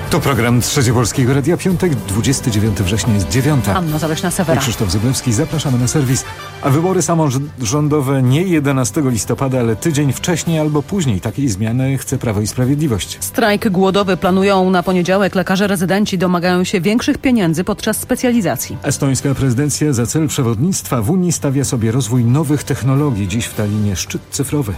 To program Trzecie Polskiego Radia, piątek, 29 września jest 9. Anna Zaleśna-Sewera. Krzysztof Zyblewski, zapraszamy na serwis. A wybory samorządowe nie 11 listopada, ale tydzień wcześniej albo później. Takiej zmiany chce Prawo i Sprawiedliwość. Strajk głodowy planują na poniedziałek. Lekarze rezydenci domagają się większych pieniędzy podczas specjalizacji. Estońska prezydencja za cel przewodnictwa w Unii stawia sobie rozwój nowych technologii. Dziś w Tallinie szczyt cyfrowy.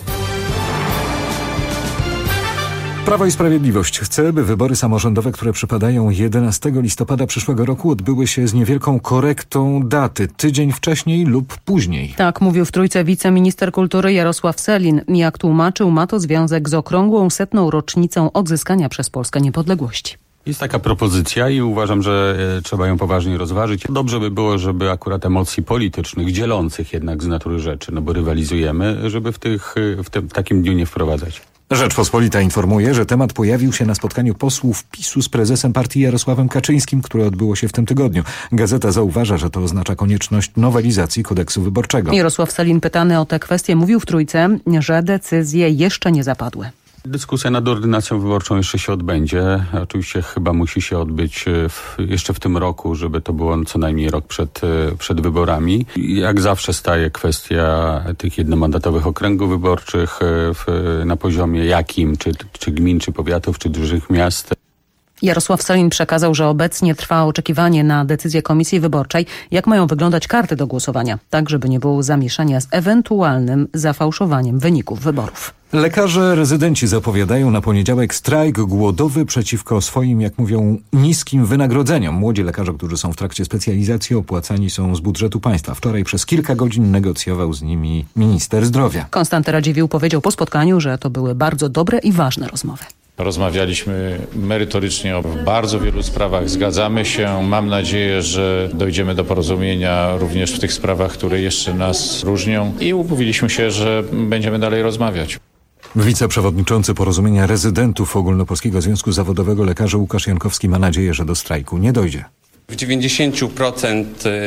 Prawo i Sprawiedliwość chce, by wybory samorządowe, które przypadają 11 listopada przyszłego roku, odbyły się z niewielką korektą daty, tydzień wcześniej lub później. Tak mówił w Trójce wiceminister kultury Jarosław Sellin. Jak tłumaczył, ma to związek z okrągłą 100. rocznicą odzyskania przez Polskę niepodległości. Jest taka propozycja i uważam, że trzeba ją poważnie rozważyć. Dobrze by było, żeby akurat emocji politycznych, dzielących jednak z natury rzeczy, no bo rywalizujemy, żeby w takim dniu nie wprowadzać. Rzeczpospolita informuje, że temat pojawił się na spotkaniu posłów PiS-u z prezesem partii Jarosławem Kaczyńskim, które odbyło się w tym tygodniu. Gazeta zauważa, że to oznacza konieczność nowelizacji kodeksu wyborczego. Jarosław Sellin, pytany o tę kwestię, mówił w Trójce, że decyzje jeszcze nie zapadły. Dyskusja nad ordynacją wyborczą jeszcze się odbędzie. Oczywiście chyba musi się odbyć jeszcze w tym roku, żeby to było co najmniej rok przed wyborami. Jak zawsze staje kwestia tych jednomandatowych okręgów wyborczych na poziomie jakim, czy gmin, czy powiatów, czy dużych miast. Jarosław Sellin przekazał, że obecnie trwa oczekiwanie na decyzję Komisji Wyborczej, jak mają wyglądać karty do głosowania, tak żeby nie było zamieszania z ewentualnym zafałszowaniem wyników wyborów. Lekarze rezydenci zapowiadają na poniedziałek strajk głodowy przeciwko swoim, jak mówią, niskim wynagrodzeniom. Młodzi lekarze, którzy są w trakcie specjalizacji, opłacani są z budżetu państwa. Wczoraj przez kilka godzin negocjował z nimi minister zdrowia. Konstanty Radziwiłł powiedział po spotkaniu, że to były bardzo dobre i ważne rozmowy. Rozmawialiśmy merytorycznie o bardzo wielu sprawach. Zgadzamy się. Mam nadzieję, że dojdziemy do porozumienia również w tych sprawach, które jeszcze nas różnią i umówiliśmy się, że będziemy dalej rozmawiać. Wiceprzewodniczący Porozumienia Rezydentów Ogólnopolskiego Związku Zawodowego Lekarzy Łukasz Jankowski ma nadzieję, że do strajku nie dojdzie. W 90%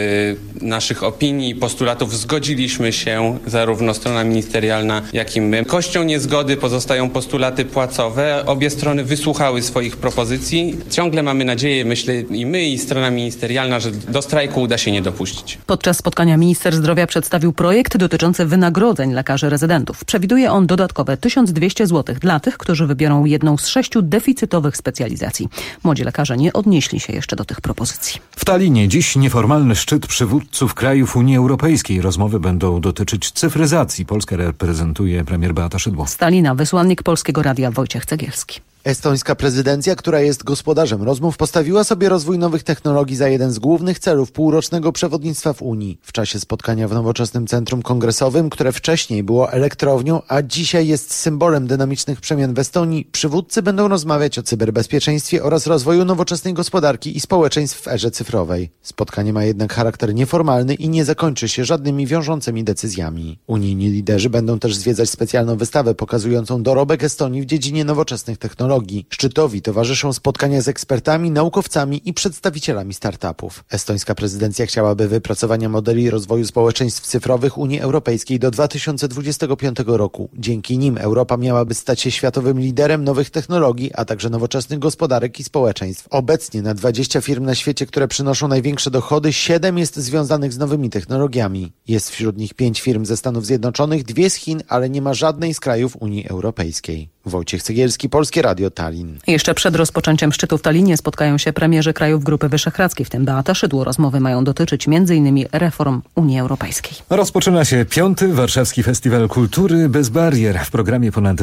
naszych opinii i postulatów zgodziliśmy się, zarówno strona ministerialna, jak i my. Kością niezgody pozostają postulaty płacowe. Obie strony wysłuchały swoich propozycji. Ciągle mamy nadzieję, myślę i my, i strona ministerialna, że do strajku uda się nie dopuścić. Podczas spotkania minister zdrowia przedstawił projekt dotyczący wynagrodzeń lekarzy rezydentów. Przewiduje on dodatkowe 1200 zł dla tych, którzy wybiorą jedną z 6 deficytowych specjalizacji. Młodzi lekarze nie odnieśli się jeszcze do tych propozycji. W Tallinie dziś nieformalny szczyt przywódców krajów Unii Europejskiej. Rozmowy będą dotyczyć cyfryzacji. Polskę reprezentuje premier Beata Szydło. Z Tallina wysłannik Polskiego Radia Wojciech Cegielski. Estońska prezydencja, która jest gospodarzem rozmów, postawiła sobie rozwój nowych technologii za jeden z głównych celów półrocznego przewodnictwa w Unii. W czasie spotkania w nowoczesnym centrum kongresowym, które wcześniej było elektrownią, a dzisiaj jest symbolem dynamicznych przemian w Estonii, przywódcy będą rozmawiać o cyberbezpieczeństwie oraz rozwoju nowoczesnej gospodarki i społeczeństw w erze cyfrowej. Spotkanie ma jednak charakter nieformalny i nie zakończy się żadnymi wiążącymi decyzjami. Unijni liderzy będą też zwiedzać specjalną wystawę pokazującą dorobek Estonii w dziedzinie nowoczesnych technologii. Szczytowi towarzyszą spotkania z ekspertami, naukowcami i przedstawicielami startupów. Estońska prezydencja chciałaby wypracowania modeli rozwoju społeczeństw cyfrowych Unii Europejskiej do 2025 roku. Dzięki nim Europa miałaby stać się światowym liderem nowych technologii, a także nowoczesnych gospodarek i społeczeństw. Obecnie na 20 firm na świecie, które przynoszą największe dochody, 7 jest związanych z nowymi technologiami. Jest wśród nich 5 firm ze Stanów Zjednoczonych, 2 z Chin, ale nie ma żadnej z krajów Unii Europejskiej. Wojciech Cegielski, Polskie Radio, Tallin. Jeszcze przed rozpoczęciem szczytu w Tallinie spotkają się premierzy krajów Grupy Wyszehradzkiej, w tym Beata Szydło. Rozmowy mają dotyczyć m.in. reform Unii Europejskiej. Rozpoczyna się 5. Warszawski Festiwal Kultury bez barier. W programie ponad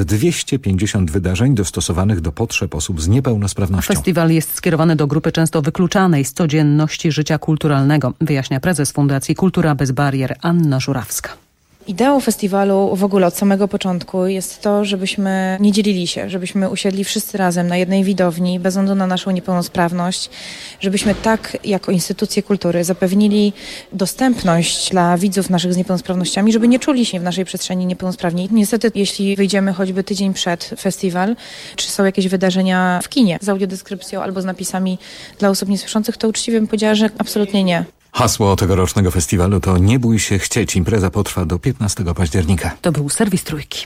250 wydarzeń dostosowanych do potrzeb osób z niepełnosprawnością. Festiwal jest skierowany do grupy często wykluczanej z codzienności życia kulturalnego, wyjaśnia prezes Fundacji Kultura bez barier Anna Żurawska. Ideą festiwalu w ogóle od samego początku jest to, żebyśmy nie dzielili się, żebyśmy usiedli wszyscy razem na jednej widowni, bez względu na naszą niepełnosprawność, żebyśmy tak jako instytucje kultury zapewnili dostępność dla widzów naszych z niepełnosprawnościami, żeby nie czuli się w naszej przestrzeni niepełnosprawni. Niestety, jeśli wyjdziemy choćby tydzień przed festiwal, czy są jakieś wydarzenia w kinie z audiodeskrypcją albo z napisami dla osób niesłyszących, to uczciwie bym powiedziała, że absolutnie nie. Hasło tegorocznego festiwalu to "Nie bój się chcieć". Impreza potrwa do 15 października. To był serwis Trójki.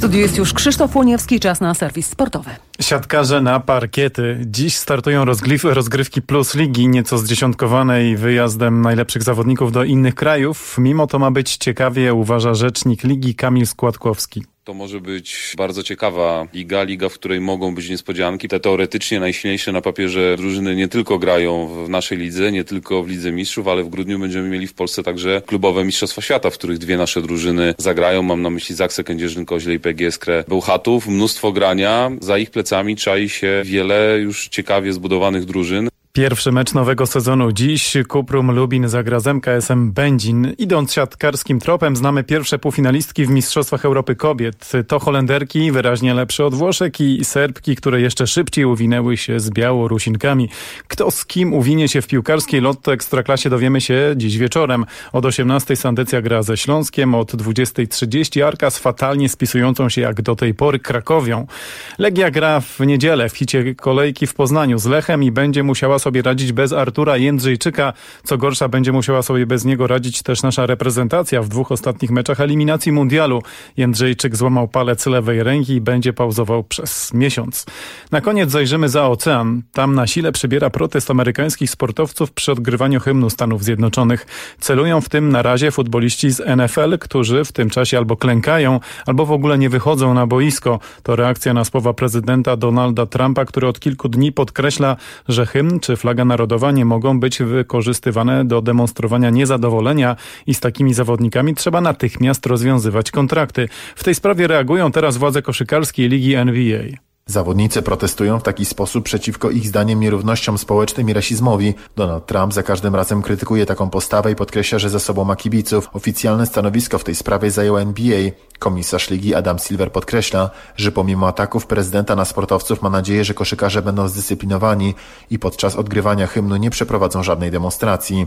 studiu jest już Krzysztof Łoniewski, czas na serwis sportowy. Siatkarze na parkiety. Dziś startują rozgrywki Plus Ligi, nieco zdziesiątkowanej wyjazdem najlepszych zawodników do innych krajów. Mimo to ma być ciekawie, uważa rzecznik ligi Kamil Składkowski. To może być bardzo ciekawa liga, w której mogą być niespodzianki. Te teoretycznie najsilniejsze na papierze drużyny nie tylko grają w naszej lidze, nie tylko w Lidze Mistrzów, ale w grudniu będziemy mieli w Polsce także klubowe Mistrzostwa Świata, w których dwie nasze drużyny zagrają. Mam na myśli Zaksę Kędzierzyn-Koźle i PGS Krę Bełchatów. Mnóstwo grania. Za ich plecami czai się wiele już ciekawie zbudowanych drużyn. Pierwszy mecz nowego sezonu dziś. Kuprum Lubin zagra z MKS-em Będzin. Idąc siatkarskim tropem, znamy pierwsze półfinalistki w Mistrzostwach Europy Kobiet. To Holenderki, wyraźnie lepsze od Włoszek, i Serbki, które jeszcze szybciej uwinęły się z Białorusinkami. Kto z kim uwinie się w piłkarskiej Lotto Ekstraklasie, dowiemy się dziś wieczorem. Od 18:00 Sandecja gra ze Śląskiem, od 20:30 Arka z fatalnie spisującą się jak do tej pory Krakowią. Legia gra w niedzielę w hicie kolejki w Poznaniu z Lechem i będzie musiała sobie radzić bez Artura Jędrzejczyka. Co gorsza, będzie musiała sobie bez niego radzić też nasza reprezentacja w 2 ostatnich meczach eliminacji mundialu. Jędrzejczyk złamał palec lewej ręki i będzie pauzował przez miesiąc. Na koniec zajrzymy za ocean. Tam na sile przybiera protest amerykańskich sportowców przy odgrywaniu hymnu Stanów Zjednoczonych. Celują w tym na razie futboliści z NFL, którzy w tym czasie albo klękają, albo w ogóle nie wychodzą na boisko. To reakcja na słowa prezydenta Donalda Trumpa, który od kilku dni podkreśla, że hymn czy flaga narodowa nie mogą być wykorzystywane do demonstrowania niezadowolenia i z takimi zawodnikami trzeba natychmiast rozwiązywać kontrakty. W tej sprawie reagują teraz władze koszykarskiej ligi NBA. Zawodnicy protestują w taki sposób przeciwko ich zdaniem nierównościom społecznym i rasizmowi. Donald Trump za każdym razem krytykuje taką postawę i podkreśla, że za sobą ma kibiców. Oficjalne stanowisko w tej sprawie zajął NBA. Komisarz ligi Adam Silver podkreśla, że pomimo ataków prezydenta na sportowców ma nadzieję, że koszykarze będą zdyscyplinowani i podczas odgrywania hymnu nie przeprowadzą żadnej demonstracji.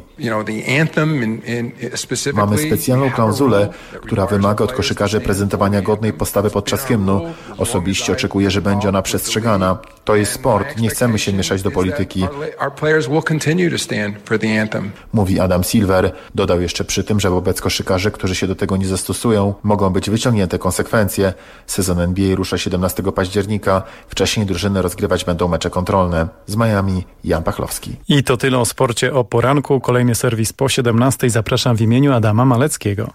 Mamy specjalną klauzulę, która wymaga od koszykarzy prezentowania godnej postawy podczas hymnu. Osobiście oczekuję, że będzie ona przestrzegana. To jest sport, nie chcemy się mieszać do polityki, mówi Adam Silver. Dodał jeszcze przy tym, że wobec koszykarzy, którzy się do tego nie zastosują, mogą być wyciągnięte konsekwencje. Sezon NBA rusza 17 października. Wcześniej drużyny rozgrywać będą mecze kontrolne. Z Miami Jan Pachlowski. I to tyle o sporcie o poranku. Kolejny serwis po 17:00. Zapraszam w imieniu Adama Maleckiego.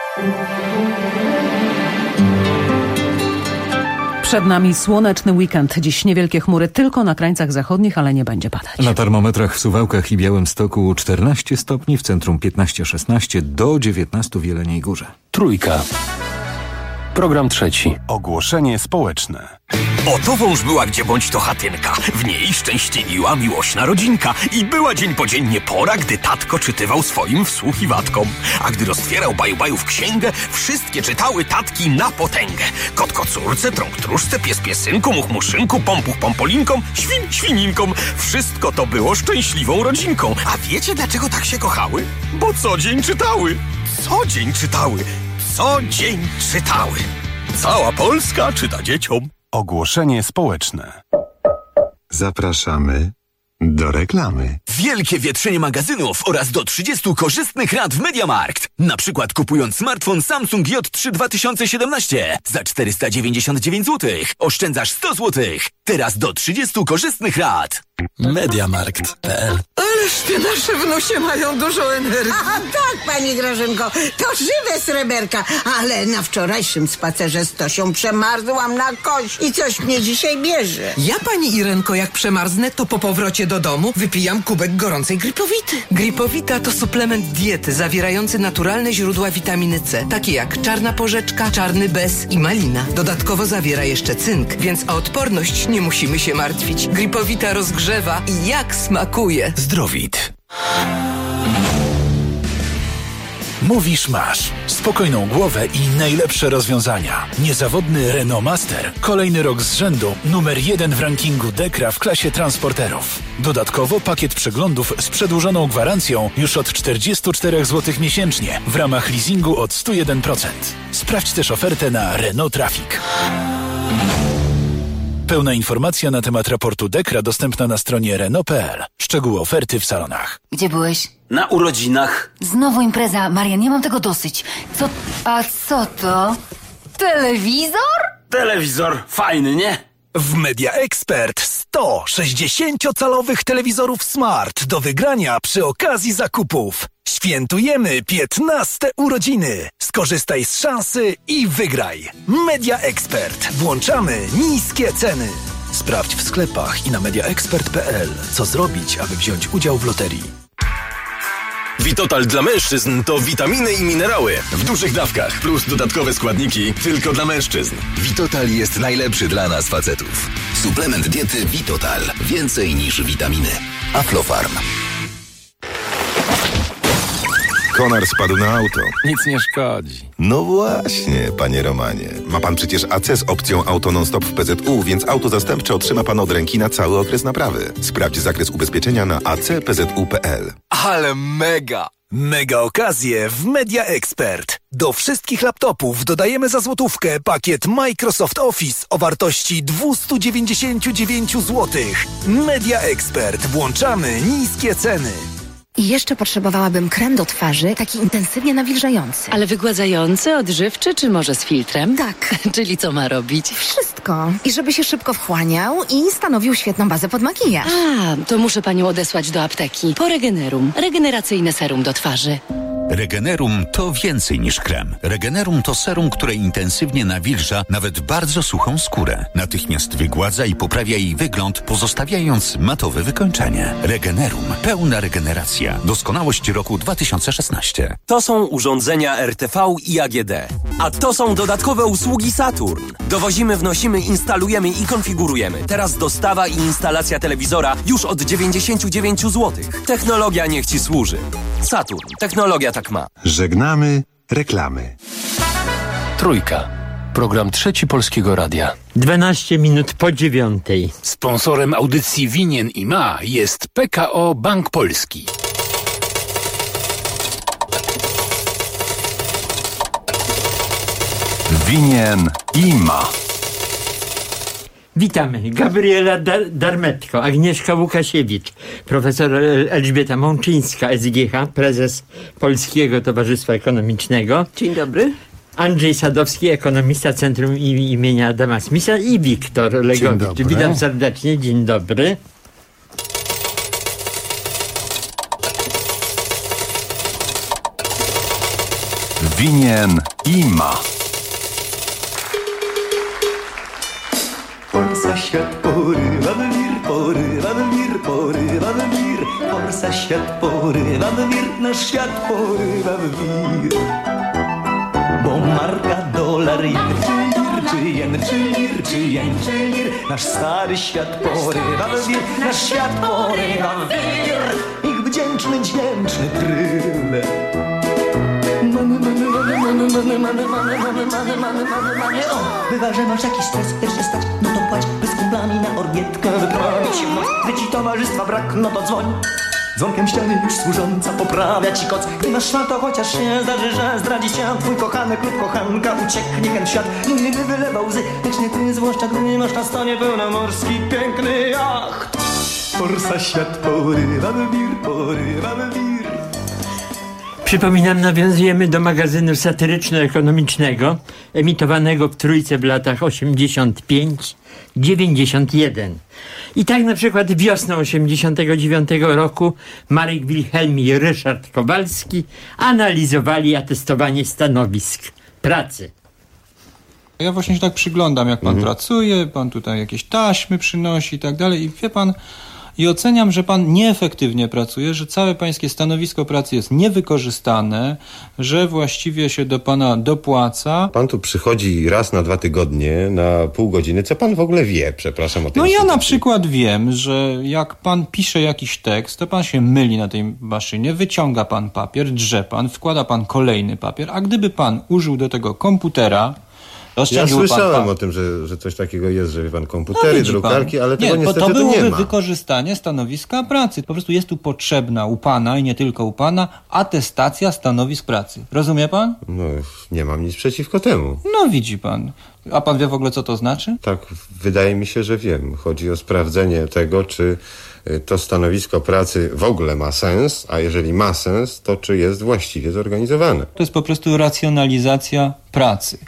Przed nami słoneczny weekend. Dziś niewielkie chmury tylko na krańcach zachodnich, ale nie będzie padać. Na termometrach w Suwałkach i Białymstoku 14 stopni, w centrum 15-16, do 19 w Jeleniej Górze. Trójka. Program trzeci. Ogłoszenie społeczne. Oto wąż była gdzie bądź to chatynka. W niej szczęśliwiła miłośna rodzinka. I była dzień po dzień pora, gdy tatko czytywał swoim wsłuchiwatkom. A gdy roztwierał baju-baju w księgę, wszystkie czytały tatki na potęgę. Kot kocurce, trąg tróżce, pies piesynku, much muszynku, pompuch pompolinkom, świn świninkom. Wszystko to było szczęśliwą rodzinką. A wiecie dlaczego tak się kochały? Bo co dzień czytały. Co dzień czytały. Co dzień czytały. Cała Polska czyta dzieciom. Ogłoszenie społeczne. Zapraszamy do reklamy. Wielkie wietrzenie magazynów oraz do 30 korzystnych rad w MediaMarkt. Na przykład kupując smartfon Samsung J3 2017 za 499 zł. Oszczędzasz 100 zł. Teraz do 30 korzystnych rad. MediaMarkt.pl. Ależ te nasze wnusie mają dużo energii. Aha, tak, pani Grażynko, to żywe sreberka, ale na wczorajszym spacerze z Tosią przemarzłam na kość i coś mnie dzisiaj bierze. Ja, pani Irenko, jak przemarznę, to po powrocie do domu wypijam kubek gorącej Gripowity. Gripowita to suplement diety zawierający naturalne źródła witaminy C, takie jak czarna porzeczka, czarny bez i malina. Dodatkowo zawiera jeszcze cynk, więc o odporność nie musimy się martwić. Gripowita rozgrzewa i jak smakuje. Zdrowit. Mówisz masz. Spokojną głowę i najlepsze rozwiązania. Niezawodny Renault Master. Kolejny rok z rzędu. Numer 1 w rankingu Dekra w klasie transporterów. Dodatkowo pakiet przeglądów z przedłużoną gwarancją już od 44 zł miesięcznie w ramach leasingu od 101%. Sprawdź też ofertę na Renault Traffic. Pełna informacja na temat raportu Dekra dostępna na stronie Renault.pl. Szczegóły oferty w salonach. Gdzie byłeś? Na urodzinach. Znowu impreza. Marian, nie mam tego dosyć. A co to? Telewizor? telewizor fajny, nie? W Media Expert 160-calowych telewizorów smart do wygrania przy okazji zakupów. Świętujemy 15 urodziny. Skorzystaj z szansy i wygraj. Media Expert. Włączamy niskie ceny. Sprawdź w sklepach i na mediaexpert.pl, co zrobić, aby wziąć udział w loterii. Vitotal dla mężczyzn to witaminy i minerały w dużych dawkach plus dodatkowe składniki tylko dla mężczyzn. Vitotal jest najlepszy dla nas facetów. Suplement diety Vitotal. Więcej niż witaminy. Aflofarm. Konar spadł na auto. Nic nie szkodzi. No właśnie, panie Romanie. Ma pan przecież AC z opcją Auto Non-Stop w PZU, więc auto zastępcze otrzyma pan od ręki na cały okres naprawy. Sprawdź zakres ubezpieczenia na acpzu.pl. Ale mega! Mega okazje w Media Expert. Do wszystkich laptopów dodajemy za złotówkę pakiet Microsoft Office o wartości 299 zł. Media Expert. Włączamy niskie ceny. I jeszcze potrzebowałabym krem do twarzy, taki intensywnie nawilżający. Ale wygładzający, odżywczy, czy może z filtrem? Tak. Czyli co ma robić? Wszystko. I żeby się szybko wchłaniał i stanowił świetną bazę pod makijaż. A, to muszę panią odesłać do apteki. Po Regenerum. Regeneracyjne serum do twarzy. Regenerum to więcej niż krem. Regenerum to serum, które intensywnie nawilża nawet bardzo suchą skórę. Natychmiast wygładza i poprawia jej wygląd, pozostawiając matowe wykończenie. Regenerum. Pełna regeneracja. Doskonałość roku 2016. To są urządzenia RTV i AGD. A to są dodatkowe usługi Saturn. Dowozimy, wnosimy, instalujemy i konfigurujemy. Teraz dostawa i instalacja telewizora już od 99 zł. Technologia niech Ci służy. Saturn. Technologia tak ma. Żegnamy reklamy. Trójka. Program Trzeci Polskiego Radia. 12 minut po 9. Sponsorem audycji Winien i Ma jest PKO Bank Polski. Winien i Ma. Witamy. Gabriela Darmetko, Agnieszka Łukasiewicz, profesor Elżbieta Mączyńska, SGH, prezes Polskiego Towarzystwa Ekonomicznego. Dzień dobry. Andrzej Sadowski, ekonomista Centrum imienia Adama Smitha i Wiktor Legowicz. Witam serdecznie, dzień dobry. Winien i Ma. Forsa świat porywa wir, porywa wir, porywa wir. Forsa świat porywa wir, nasz świat porywa wir. Bo marka, dolar, czy jen, czy jen, nasz stary świat porywa wir, nasz świat porywa wir. Ich wdzięczny, dźwięczny tryl. O, bywa, że masz jakiś stres, chcesz się stać, no to płać, by z kumplami na orbietkę wyprawić się w noc. Gdy ci towarzystwa brak, no to dzwoń. Dzwonkiem ściany już służąca poprawia ci koc. Gdy masz szmal, to chociaż się zdarzy, że zdradzi cię twój kochanek lub kochanka. Ucieknie ten świat, nie by wylewał łzy, lecz nie ty, zwłaszcza gdy nie masz na stanie pełnomorski piękny jacht. Forsa świat porywa wir, porywa wir. Przypominam, nawiązujemy do magazynu satyryczno-ekonomicznego emitowanego w Trójce w latach 85-91. I tak na przykład wiosną 89 roku Marek Wilhelm i Ryszard Kowalski analizowali atestowanie stanowisk pracy. Ja właśnie się tak przyglądam, jak pan pracuje, pan tutaj jakieś taśmy przynosi i tak dalej i wie pan... I oceniam, że pan nieefektywnie pracuje, że całe pańskie stanowisko pracy jest niewykorzystane, że właściwie się do pana dopłaca. Pan tu przychodzi raz na 2 tygodnie, na pół godziny. Co pan w ogóle wie, przepraszam, o tym? No ja na przykład wiem, że jak pan pisze jakiś tekst, to pan się myli na tej maszynie, wyciąga pan papier, drze pan, wkłada pan kolejny papier, a gdyby pan użył do tego komputera, ja słyszałem o tym, że coś takiego jest, że wie pan, komputery, drukarki, ale tego niestety to byłoby nie ma. Wykorzystanie stanowiska pracy. Po prostu jest tu potrzebna u pana i nie tylko u pana atestacja stanowisk pracy. Rozumie pan? No, nie mam nic przeciwko temu. No widzi pan. A pan wie w ogóle, co to znaczy? Tak, wydaje mi się, że wiem. Chodzi o sprawdzenie tego, czy to stanowisko pracy w ogóle ma sens, a jeżeli ma sens, to czy jest właściwie zorganizowane. To jest po prostu racjonalizacja pracy.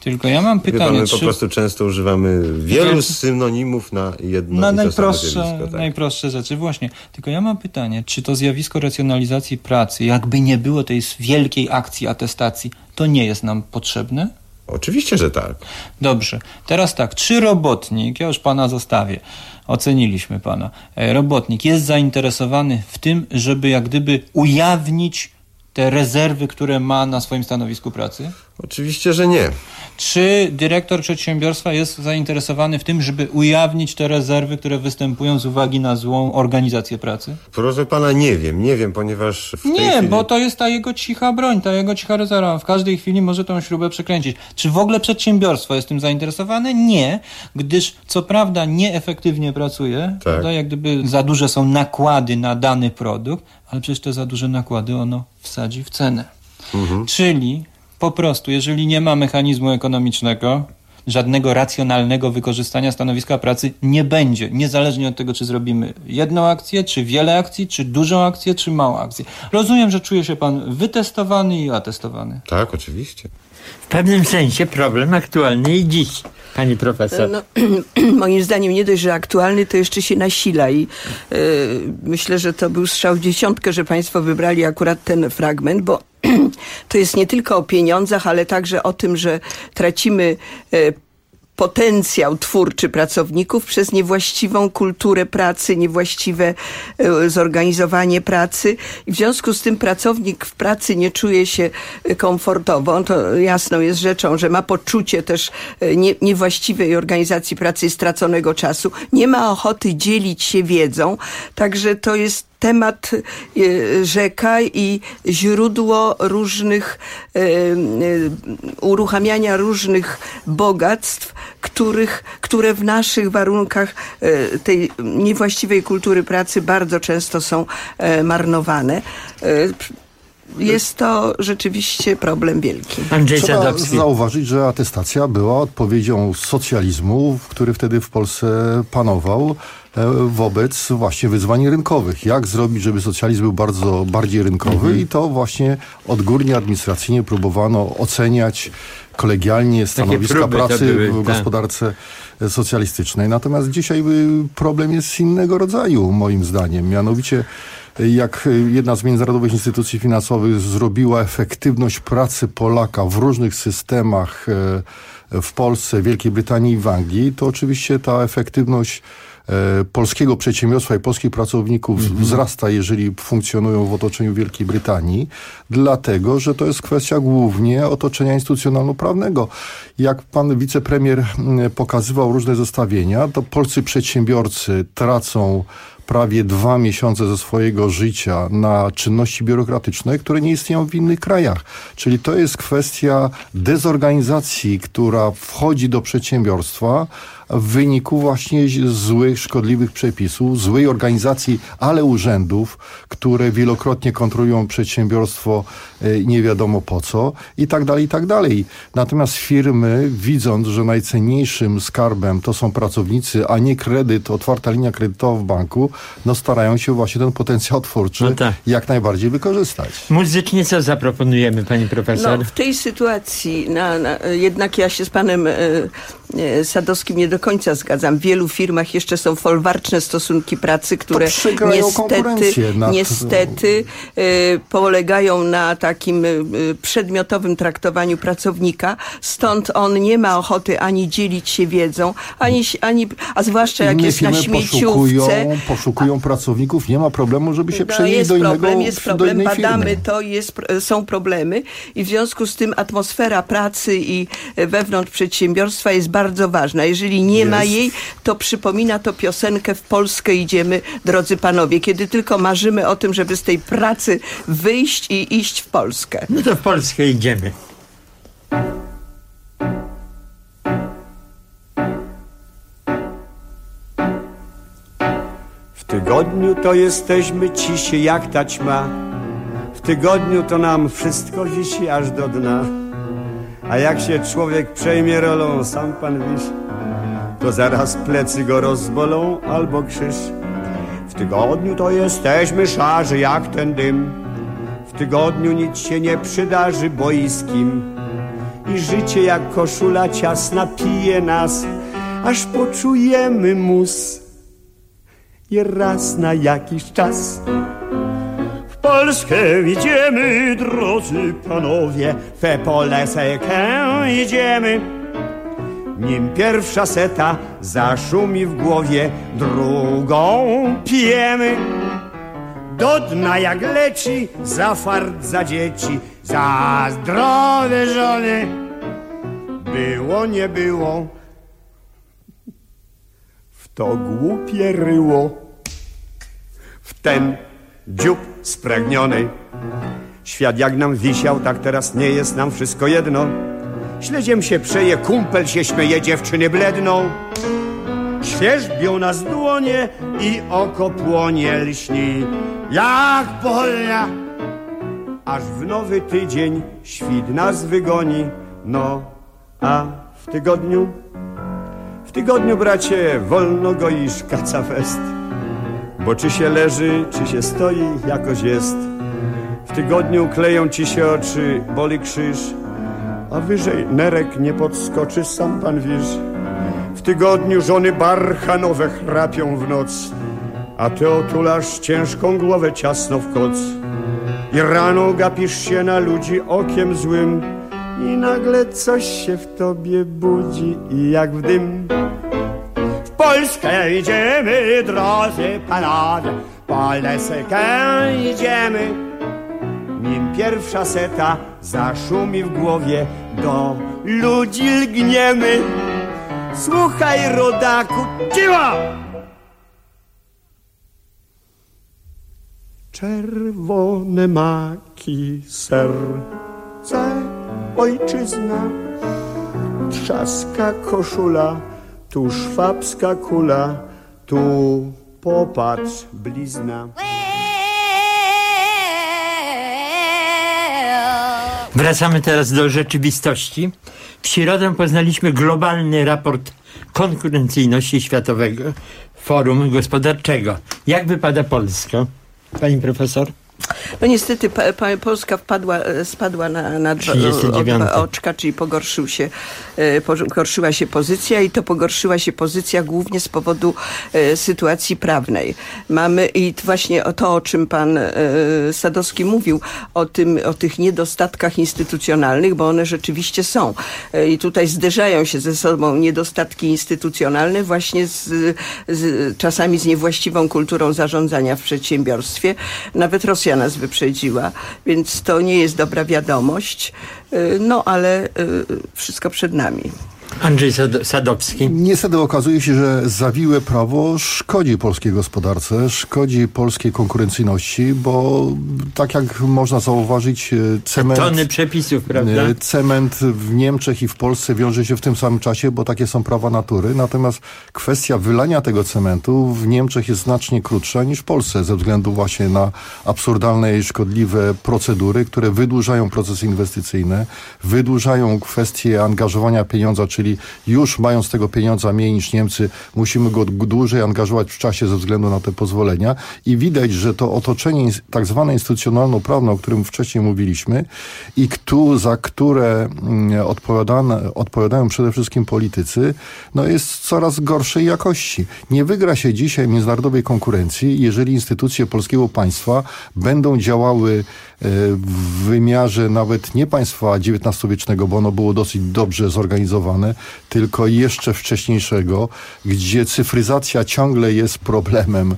Tylko ja mam pytanie, my po prostu często używamy wielu synonimów na jedno na i to samo zjawisko. Tak. najprostsze rzeczy, właśnie. Tylko ja mam pytanie, czy to zjawisko racjonalizacji pracy, jakby nie było tej wielkiej akcji atestacji, to nie jest nam potrzebne? Oczywiście, że tak. Dobrze. Teraz tak, czy robotnik, ja już pana zostawię, oceniliśmy pana, robotnik jest zainteresowany w tym, żeby jak gdyby ujawnić te rezerwy, które ma na swoim stanowisku pracy? Oczywiście, że nie. Czy dyrektor przedsiębiorstwa jest zainteresowany w tym, żeby ujawnić te rezerwy, które występują z uwagi na złą organizację pracy? Proszę pana, nie wiem, ponieważ w tej chwili... bo to jest ta jego cicha broń, ta jego cicha rezerwa. W każdej chwili może tą śrubę przekręcić. Czy w ogóle przedsiębiorstwo jest tym zainteresowane? Nie, gdyż co prawda nieefektywnie pracuje, prawda? Jak gdyby za duże są nakłady na dany produkt, ale przecież te za duże nakłady ono wsadzi w cenę. Czyli po prostu, jeżeli nie ma mechanizmu ekonomicznego, żadnego racjonalnego wykorzystania stanowiska pracy nie będzie. Niezależnie od tego, czy zrobimy jedną akcję, czy wiele akcji, czy dużą akcję, czy małą akcję. Rozumiem, że czuje się pan wytestowany i atestowany. Tak, oczywiście. W pewnym sensie problem aktualny i dziś, pani profesor. Moim zdaniem nie dość, że aktualny, to jeszcze się nasila i myślę, że to był strzał w dziesiątkę, że państwo wybrali akurat ten fragment, bo to jest nie tylko o pieniądzach, ale także o tym, że tracimy potencjał twórczy pracowników przez niewłaściwą kulturę pracy, niewłaściwe zorganizowanie pracy. I w związku z tym pracownik w pracy nie czuje się komfortowo. To jasną jest rzeczą, że ma poczucie też niewłaściwej organizacji pracy i straconego czasu. Nie ma ochoty dzielić się wiedzą. Także to jest temat rzeka i źródło różnych, uruchamiania różnych bogactw, które w naszych warunkach tej niewłaściwej kultury pracy bardzo często są marnowane. Jest to rzeczywiście problem wielki. Trzeba zauważyć, że atestacja była odpowiedzią socjalizmu, który wtedy w Polsce panował, wobec właśnie wyzwań rynkowych. Jak zrobić, żeby socjalizm był bardziej rynkowy i to właśnie odgórnie administracyjnie próbowano oceniać kolegialnie stanowiska pracy w gospodarce socjalistycznej. Natomiast dzisiaj problem jest innego rodzaju, moim zdaniem. Mianowicie jak jedna z międzynarodowych instytucji finansowych zrobiła efektywność pracy Polaka w różnych systemach w Polsce, Wielkiej Brytanii i w Anglii, to oczywiście ta efektywność polskiego przedsiębiorstwa i polskich pracowników wzrasta, jeżeli funkcjonują w otoczeniu Wielkiej Brytanii, dlatego, że to jest kwestia głównie otoczenia instytucjonalno-prawnego. Jak pan wicepremier pokazywał różne zestawienia, to polscy przedsiębiorcy tracą prawie 2 miesiące ze swojego życia na czynności biurokratyczne, które nie istnieją w innych krajach. Czyli to jest kwestia dezorganizacji, która wchodzi do przedsiębiorstwa w wyniku właśnie złych, szkodliwych przepisów, złej organizacji, ale urzędów, które wielokrotnie kontrolują przedsiębiorstwo nie wiadomo po co i tak dalej, i tak dalej. Natomiast firmy, widząc, że najcenniejszym skarbem to są pracownicy, a nie kredyt, otwarta linia kredytowa w banku, starają się właśnie ten potencjał twórczy jak najbardziej wykorzystać. Muzycznie co zaproponujemy, pani profesor? W tej sytuacji jednak ja się z panem Sadowskim nie do końca zgadzam. W wielu firmach jeszcze są folwarczne stosunki pracy, które niestety polegają na takim przedmiotowym traktowaniu pracownika. Stąd on nie ma ochoty ani dzielić się wiedzą, a zwłaszcza jak jest na śmieciówce. Poszukują pracowników, nie ma problemu, żeby się przenieść do innego firmy. Jest problem, badamy to, są problemy i w związku z tym atmosfera pracy i wewnątrz przedsiębiorstwa jest bardzo ważna. Jeżeli nie ma jej, to przypomina to piosenkę W Polskę idziemy, drodzy panowie, kiedy tylko marzymy o tym, żeby z tej pracy wyjść i iść w Polskę. No to w Polskę idziemy. W tygodniu to jesteśmy cisi jak ta ćma. W tygodniu to nam wszystko wisi aż do dna. A jak się człowiek przejmie rolą, sam pan wiesz, to zaraz plecy go rozbolą albo krzyż. W tygodniu to jesteśmy szarzy jak ten dym. W tygodniu nic się nie przydarzy boiskim. i życie jak koszula ciasna pije nas, aż poczujemy mus i raz na jakiś czas w Polskę idziemy, drodzy panowie, w Polesekę idziemy. Nim pierwsza seta zaszumi w głowie, drugą pijemy. Do dna jak leci, za fart, za dzieci, za zdrowe żony. Było, nie było, w to głupie ryło, w ten dziób spragniony. Świat jak nam wisiał, tak teraz nie jest nam wszystko jedno. Śledziem się przeje, kumpel się śmieje, dziewczyny bledną. Świerzbią nas dłonie i oko płonie, lśni jak polna. Aż w nowy tydzień świt nas wygoni. No, a w tygodniu, bracie, wolno goisz kaca fest. Bo czy się leży, czy się stoi, jakoś jest. W tygodniu kleją ci się oczy, boli krzyż, a wyżej nerek nie podskoczy, sam pan wiesz. W tygodniu żony barchanowe chrapią w noc, a ty otulasz ciężką głowę ciasno w koc. I rano gapisz się na ludzi okiem złym i nagle coś się w tobie budzi i jak w dym. W Polskę idziemy, drodzy panowie, w Polesekę idziemy. Nim pierwsza seta zaszumi w głowie, do ludzi lgniemy. Słuchaj, rodaku, cicho! Czerwone maki, serce, ojczyzna. Trzaska koszula, tu szwabska kula, tu popatrz blizna. Wracamy teraz do rzeczywistości. W środę poznaliśmy globalny raport konkurencyjności Światowego Forum Gospodarczego. Jak wypada Polska, pani profesor? No niestety Polska spadła na dwa oczka, czyli pogorszyła się pozycja i to pogorszyła się pozycja głównie z powodu sytuacji prawnej. Mamy i właśnie to, o czym pan Sadowski mówił, o tych niedostatkach instytucjonalnych, bo one rzeczywiście są. I tutaj zderzają się ze sobą niedostatki instytucjonalne właśnie czasami z niewłaściwą kulturą zarządzania w przedsiębiorstwie. Nawet Rosja nas wyprzedziła, więc to nie jest dobra wiadomość, no ale wszystko przed nami. Andrzej Sadowski. Niestety okazuje się, że zawiłe prawo szkodzi polskiej gospodarce, szkodzi polskiej konkurencyjności, bo tak jak można zauważyć, tony przepisów, prawda? Cement w Niemczech i w Polsce wiąże się w tym samym czasie, bo takie są prawa natury. Natomiast kwestia wylania tego cementu w Niemczech jest znacznie krótsza niż w Polsce, ze względu właśnie na absurdalne i szkodliwe procedury, które wydłużają procesy inwestycyjne, wydłużają kwestie angażowania pieniądza, czyli już mając tego pieniądza mniej niż Niemcy, musimy go dłużej angażować w czasie ze względu na te pozwolenia i widać, że to otoczenie tak zwane instytucjonalno-prawne, o którym wcześniej mówiliśmy i za które odpowiadają przede wszystkim politycy, no jest coraz gorszej jakości. Nie wygra się dzisiaj międzynarodowej konkurencji, jeżeli instytucje polskiego państwa będą działały w wymiarze nawet nie państwa XIX-wiecznego, bo ono było dosyć dobrze zorganizowane, tylko jeszcze wcześniejszego, gdzie cyfryzacja ciągle jest problemem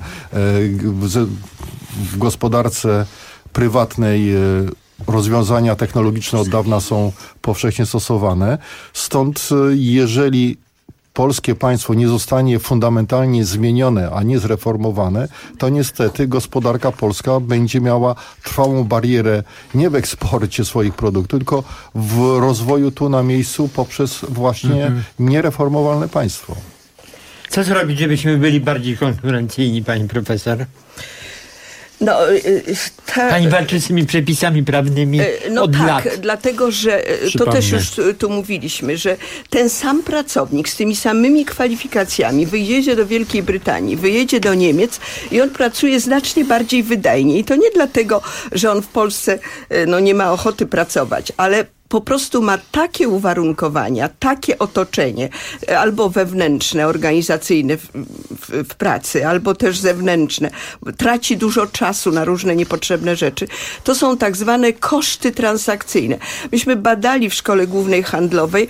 w gospodarce prywatnej. Rozwiązania technologiczne od dawna są powszechnie stosowane. Stąd jeżeli polskie państwo nie zostanie fundamentalnie zmienione, a nie zreformowane, to niestety gospodarka polska będzie miała trwałą barierę nie w eksporcie swoich produktów, tylko w rozwoju tu na miejscu poprzez właśnie niereformowalne państwo. Co zrobić, żebyśmy byli bardziej konkurencyjni, pani profesor? No, Pani walczy z tymi przepisami prawnymi od lat. Dlatego, że to też już tu mówiliśmy, że ten sam pracownik z tymi samymi kwalifikacjami wyjedzie do Wielkiej Brytanii, wyjedzie do Niemiec i on pracuje znacznie bardziej wydajnie. I to nie dlatego, że on w Polsce nie ma ochoty pracować, ale po prostu ma takie uwarunkowania, takie otoczenie, albo wewnętrzne, organizacyjne w pracy, albo też zewnętrzne, traci dużo czasu na różne niepotrzebne rzeczy. To są tak zwane koszty transakcyjne. Myśmy badali w Szkole Głównej Handlowej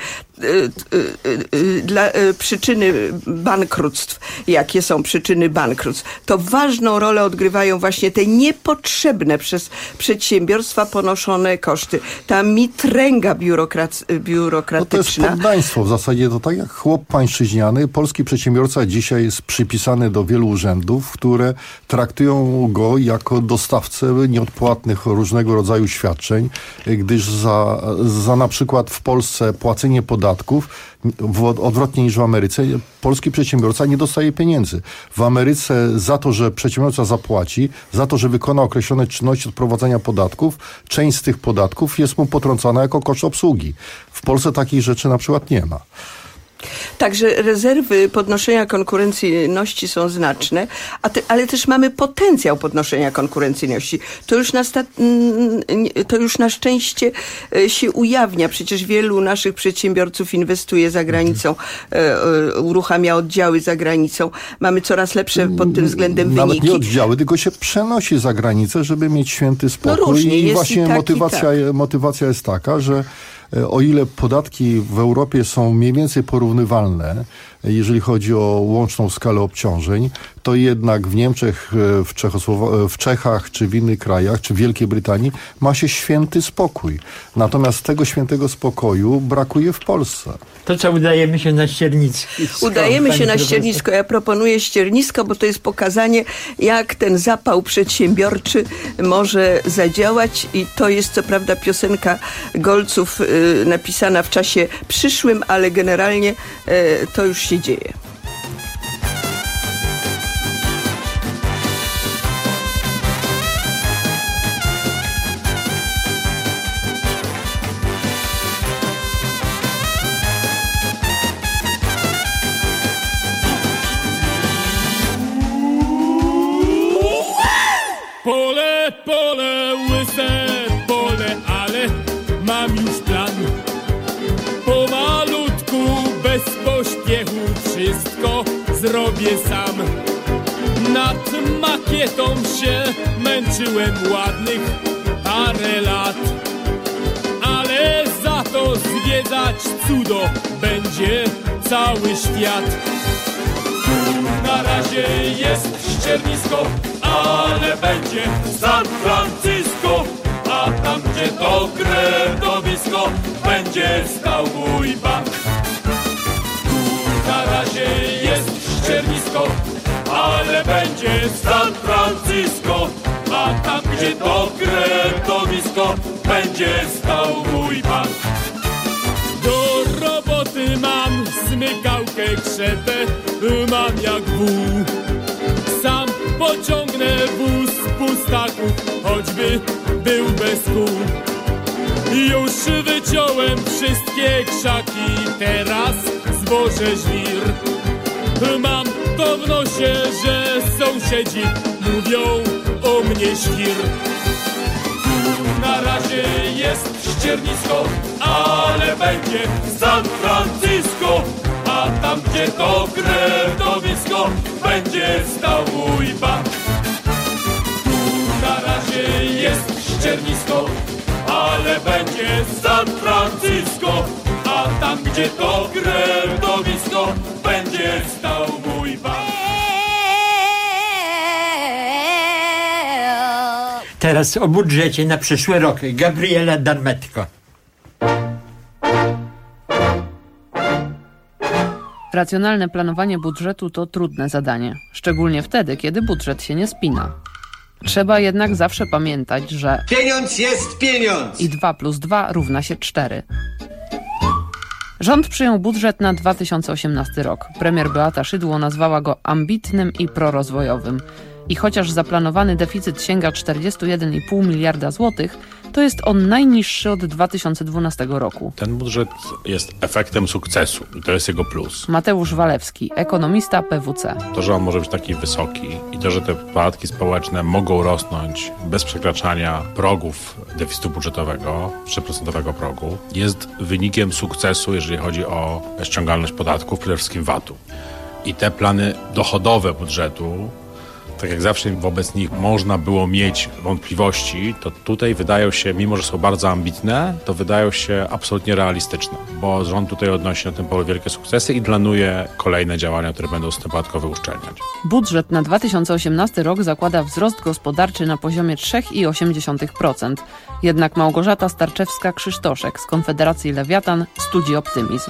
dla przyczyny bankructw. Jakie są przyczyny bankructw? To ważną rolę odgrywają właśnie te niepotrzebne przez przedsiębiorstwa ponoszone koszty. Ta mitręga biurokratyczna. No to jest poddaństwo. W zasadzie to tak jak chłop pańszczyźniany. Polski przedsiębiorca dzisiaj jest przypisany do wielu urzędów, które traktują go jako dostawcę nieodpłatnych różnego rodzaju świadczeń, gdyż za na przykład w Polsce płacenie podatków, odwrotnie niż w Ameryce, polski przedsiębiorca nie dostaje pieniędzy. W Ameryce za to, że przedsiębiorca zapłaci, za to, że wykona określone czynności odprowadzania podatków, część z tych podatków jest mu potrącana jako koszt obsługi. W Polsce takich rzeczy na przykład nie ma. Także rezerwy podnoszenia konkurencyjności są znaczne, ale też mamy potencjał podnoszenia konkurencyjności. To już na szczęście się ujawnia. Przecież wielu naszych przedsiębiorców inwestuje za granicą, uruchamia oddziały za granicą. Mamy coraz lepsze pod tym względem wyniki. Nawet nie oddziały, tylko się przenosi za granicę, żeby mieć święty spokój. No różnie, i jest właśnie i tak, motywacja jest taka, że o ile podatki w Europie są mniej więcej porównywalne, jeżeli chodzi o łączną skalę obciążeń, to jednak w Niemczech, w Czechach, czy w innych krajach, czy w Wielkiej Brytanii ma się święty spokój. Natomiast tego świętego spokoju brakuje w Polsce. To co, udajemy się na ściernisko? Udajemy się na ściernisko. Ja proponuję ściernisko, bo to jest pokazanie, jak ten zapał przedsiębiorczy może zadziałać i to jest co prawda piosenka Golców napisana w czasie przyszłym, ale generalnie to już się dzieje. Pole, pole, łyse pole, ale mam już plan. Pomalutku, bez pośpiechu, wszystko zrobię sam. Nad makietą się męczyłem ładnych parę lat, ale za to zwiedzać cudo będzie cały świat. Tu na razie jest ściernisko, ale będzie San Francisco, a tam gdzie to kretowisko będzie stał mój bank. Tu na razie jest ściernisko, ale będzie San Francisco, a tam gdzie to kretowisko będzie stał mój bank. Do roboty mam smykałkę, krzepę, mam jak wół. Sam pociągnę wóz pustaków, choćby był bez kół. Już wyciąłem wszystkie krzaki, teraz zwożę żwir. Mam to w nosie, że sąsiedzi mówią o mnie świr. Tu na razie jest ściernisko, ale będzie San Francisco, a tam gdzie to kretowisko będzie stał mój bank. Tu na razie jest ściernisko, ale będzie San Francisco, a tam gdzie to kretowisko będzie stał mój bank. Teraz o budżecie na przyszły rok. Gabriela Darmetko. Racjonalne planowanie budżetu to trudne zadanie, szczególnie wtedy, kiedy budżet się nie spina. Trzeba jednak zawsze pamiętać, że pieniądz jest pieniądz i 2 + 2 równa się 4. Rząd przyjął budżet na 2018 rok. Premier Beata Szydło nazwała go ambitnym i prorozwojowym. I chociaż zaplanowany deficyt sięga 41,5 miliarda złotych, To jest on najniższy od 2012 roku. Ten budżet jest efektem sukcesu i to jest jego plus. Mateusz Walewski, ekonomista PwC. To, że on może być taki wysoki i to, że te podatki społeczne mogą rosnąć bez przekraczania progów deficytu budżetowego, 3% progu, jest wynikiem sukcesu, jeżeli chodzi o ściągalność podatków, przede wszystkim VAT-u. I te plany dochodowe budżetu, tak jak zawsze wobec nich można było mieć wątpliwości, to tutaj wydają się, mimo że są bardzo ambitne, to wydają się absolutnie realistyczne, bo rząd tutaj odnosi na tym polu wielkie sukcesy i planuje kolejne działania, które będą system podatkowy uszczelniać. Budżet na 2018 rok zakłada wzrost gospodarczy na poziomie 3,8%. Jednak Małgorzata Starczewska-Krzysztoszek z Konfederacji Lewiatan studzi optymizm.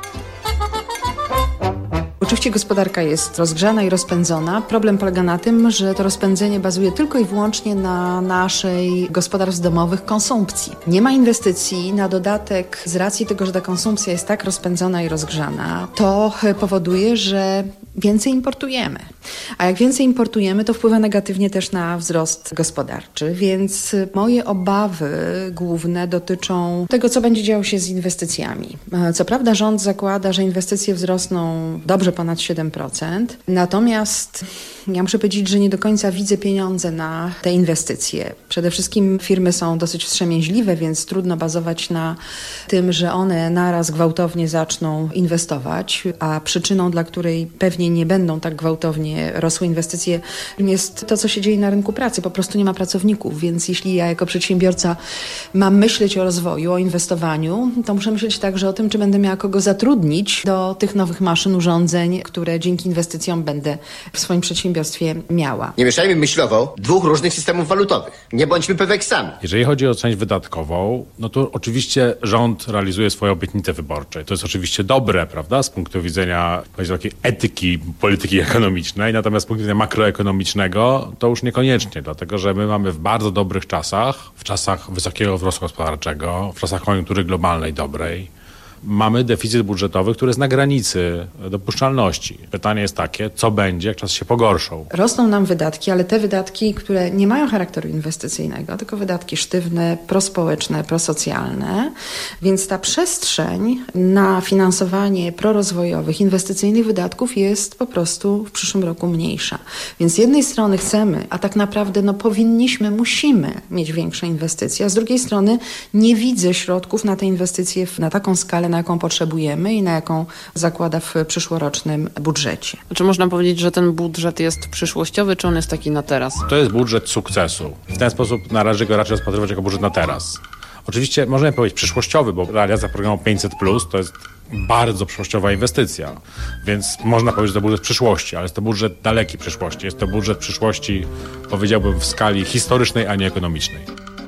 Oczywiście gospodarka jest rozgrzana i rozpędzona. Problem polega na tym, że to rozpędzenie bazuje tylko i wyłącznie na naszej gospodarstw domowych konsumpcji. Nie ma inwestycji, na dodatek z racji tego, że ta konsumpcja jest tak rozpędzona i rozgrzana, to powoduje, że więcej importujemy. A jak więcej importujemy, to wpływa negatywnie też na wzrost gospodarczy, więc moje obawy główne dotyczą tego, co będzie działo się z inwestycjami. Co prawda rząd zakłada, że inwestycje wzrosną dobrze ponad 7%, natomiast ja muszę powiedzieć, że nie do końca widzę pieniądze na te inwestycje. Przede wszystkim firmy są dosyć wstrzemięźliwe, więc trudno bazować na tym, że one naraz gwałtownie zaczną inwestować, a przyczyną, dla której pewnie nie będą tak gwałtownie rosły inwestycje, jest to, co się dzieje na rynku pracy. Po prostu nie ma pracowników, więc jeśli ja jako przedsiębiorca mam myśleć o rozwoju, o inwestowaniu, to muszę myśleć także o tym, czy będę miała kogo zatrudnić do tych nowych maszyn, urządzeń, które dzięki inwestycjom będę w swoim przedsiębiorstwie miała. Nie mieszajmy myślowo dwóch różnych systemów walutowych. Nie bądźmy peweksami. Jeżeli chodzi o część wydatkową, no to oczywiście rząd realizuje swoje obietnice wyborcze. To jest oczywiście dobre, prawda, z punktu widzenia takiej etyki polityki ekonomicznej, natomiast z punktu widzenia makroekonomicznego to już niekoniecznie, dlatego że my mamy w bardzo dobrych czasach, w czasach wysokiego wzrostu gospodarczego, w czasach koniunktury globalnej dobrej, mamy deficyt budżetowy, który jest na granicy dopuszczalności. Pytanie jest takie, co będzie, jak czasy się pogorszą. Rosną nam wydatki, ale te wydatki, które nie mają charakteru inwestycyjnego, tylko wydatki sztywne, prospołeczne, prosocjalne, więc ta przestrzeń na finansowanie prorozwojowych, inwestycyjnych wydatków jest po prostu w przyszłym roku mniejsza. Więc z jednej strony chcemy, a tak naprawdę powinniśmy, musimy mieć większe inwestycje, a z drugiej strony nie widzę środków na te inwestycje na taką skalę, na jaką potrzebujemy i na jaką zakłada w przyszłorocznym budżecie. Czy można powiedzieć, że ten budżet jest przyszłościowy, czy on jest taki na teraz? To jest budżet sukcesu. W ten sposób należy go raczej rozpatrywać jako budżet na teraz. Oczywiście możemy powiedzieć przyszłościowy, bo realizacja programu 500+ to jest bardzo przyszłościowa inwestycja, więc można powiedzieć, że to budżet przyszłości, ale jest to budżet dalekiej przyszłości. Jest to budżet przyszłości, powiedziałbym, w skali historycznej, a nie ekonomicznej.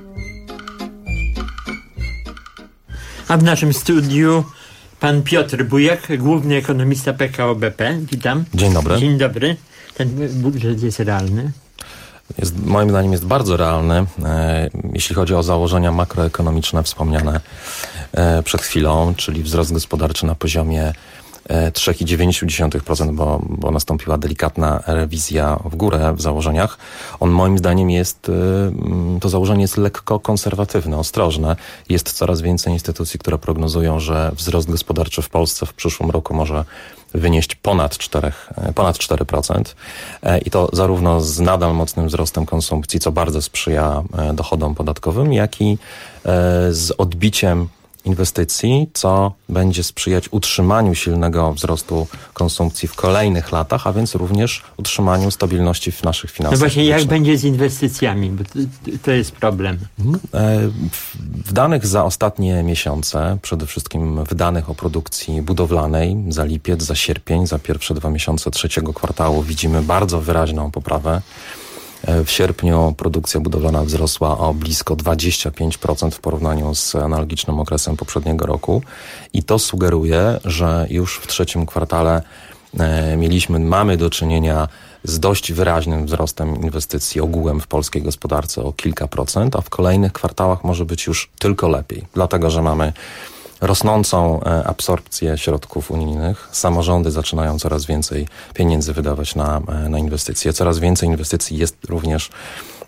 A w naszym studiu pan Piotr Bujak, główny ekonomista PKO BP. Witam. Dzień dobry. Dzień dobry. Ten budżet jest realny? Moim zdaniem jest bardzo realny, jeśli chodzi o założenia makroekonomiczne wspomniane przed chwilą, czyli wzrost gospodarczy na poziomie 3,9%, bo nastąpiła delikatna rewizja w górę w założeniach. On moim zdaniem to założenie jest lekko konserwatywne, ostrożne. Jest coraz więcej instytucji, które prognozują, że wzrost gospodarczy w Polsce w przyszłym roku może wynieść ponad 4%. I to zarówno z nadal mocnym wzrostem konsumpcji, co bardzo sprzyja dochodom podatkowym, jak i z odbiciem inwestycji, co będzie sprzyjać utrzymaniu silnego wzrostu konsumpcji w kolejnych latach, a więc również utrzymaniu stabilności w naszych finansach. No właśnie, jak będzie z inwestycjami? Bo to jest problem. W danych za ostatnie miesiące, przede wszystkim w danych o produkcji budowlanej za lipiec, za sierpień, za pierwsze 2 miesiące trzeciego kwartału widzimy bardzo wyraźną poprawę. W sierpniu produkcja budowlana wzrosła o blisko 25% w porównaniu z analogicznym okresem poprzedniego roku i to sugeruje, że już w trzecim kwartale mamy do czynienia z dość wyraźnym wzrostem inwestycji ogółem w polskiej gospodarce o kilka procent, a w kolejnych kwartałach może być już tylko lepiej, dlatego że mamy rosnącą absorpcję środków unijnych. Samorządy zaczynają coraz więcej pieniędzy wydawać na inwestycje. Coraz więcej inwestycji jest również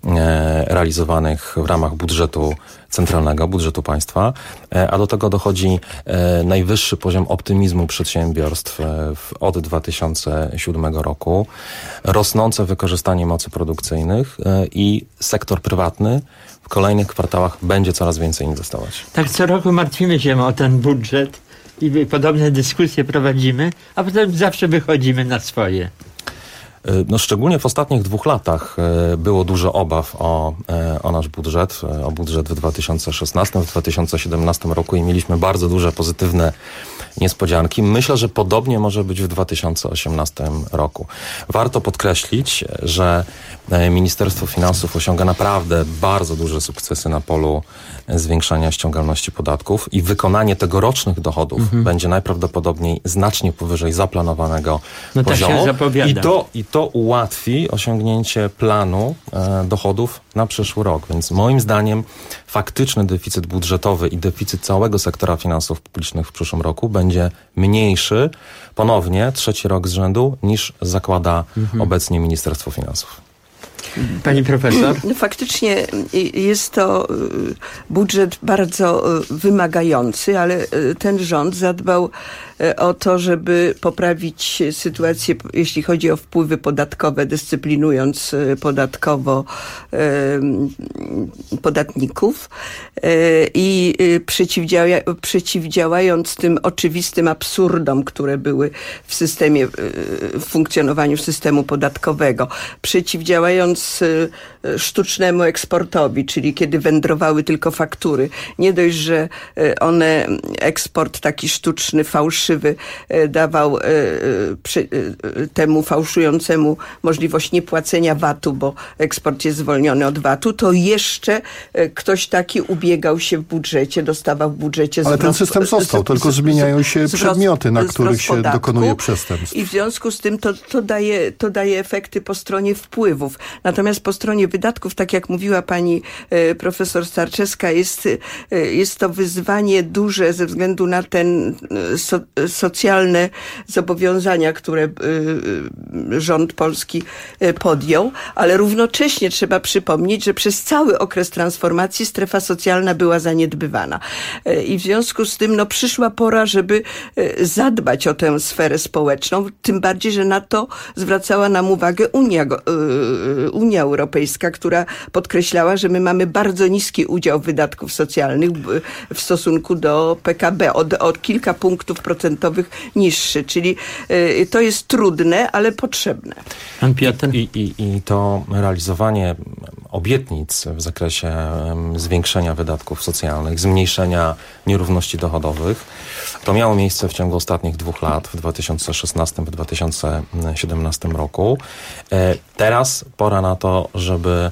realizowanych w ramach budżetu centralnego, budżetu państwa, a do tego dochodzi najwyższy poziom optymizmu przedsiębiorstw od 2007 roku, rosnące wykorzystanie mocy produkcyjnych i sektor prywatny w kolejnych kwartałach będzie coraz więcej inwestować. Tak co roku martwimy się o ten budżet i podobne dyskusje prowadzimy, a potem zawsze wychodzimy na swoje. No szczególnie w ostatnich 2 latach było dużo obaw o nasz budżet, o budżet w 2016, w 2017 roku i mieliśmy bardzo duże pozytywne niespodzianki. Myślę, że podobnie może być w 2018 roku. Warto podkreślić, że Ministerstwo Finansów osiąga naprawdę bardzo duże sukcesy na polu zwiększania ściągalności podatków i wykonanie tegorocznych dochodów będzie najprawdopodobniej znacznie powyżej zaplanowanego poziomu. Tak się zapowiada. I to ułatwi osiągnięcie planu dochodów na przyszły rok. Więc moim zdaniem faktyczny deficyt budżetowy i deficyt całego sektora finansów publicznych w przyszłym roku będzie mniejszy ponownie 3. rok z rzędu niż zakłada obecnie Ministerstwo Finansów. Pani profesor? Faktycznie jest to budżet bardzo wymagający, ale ten rząd zadbał o to, żeby poprawić sytuację, jeśli chodzi o wpływy podatkowe, dyscyplinując podatkowo podatników i przeciwdziałając tym oczywistym absurdom, które były w systemie, w funkcjonowaniu systemu podatkowego, przeciwdziałając sztucznemu eksportowi, czyli kiedy wędrowały tylko faktury. Nie dość, że eksport taki sztuczny, fałszywy dawał temu fałszującemu możliwość niepłacenia VAT-u, bo eksport jest zwolniony od VAT-u, to jeszcze ktoś taki ubiegał się w budżecie, dostawał w budżecie Ale ten system został, tylko zmieniają się przedmioty, na których się dokonuje przestępstw. I w związku z tym to daje efekty po stronie wpływów. Natomiast po stronie wydatków, tak jak mówiła pani profesor Starczewska, jest to wyzwanie duże ze względu na ten socjalne zobowiązania, które rząd polski podjął, ale równocześnie trzeba przypomnieć, że przez cały okres transformacji strefa socjalna była zaniedbywana. I w związku z tym przyszła pora, żeby zadbać o tę sferę społeczną, tym bardziej, że na to zwracała nam uwagę Unia Europejska, która podkreślała, że my mamy bardzo niski udział wydatków socjalnych w stosunku do PKB, o kilka punktów procentowych niższy, czyli to jest trudne, ale potrzebne. Pan Piotr? I to realizowanie obietnic w zakresie zwiększenia wydatków socjalnych, zmniejszenia nierówności dochodowych, to miało miejsce w ciągu ostatnich 2 lat, w 2016 w 2017 roku. Teraz pora na to, żeby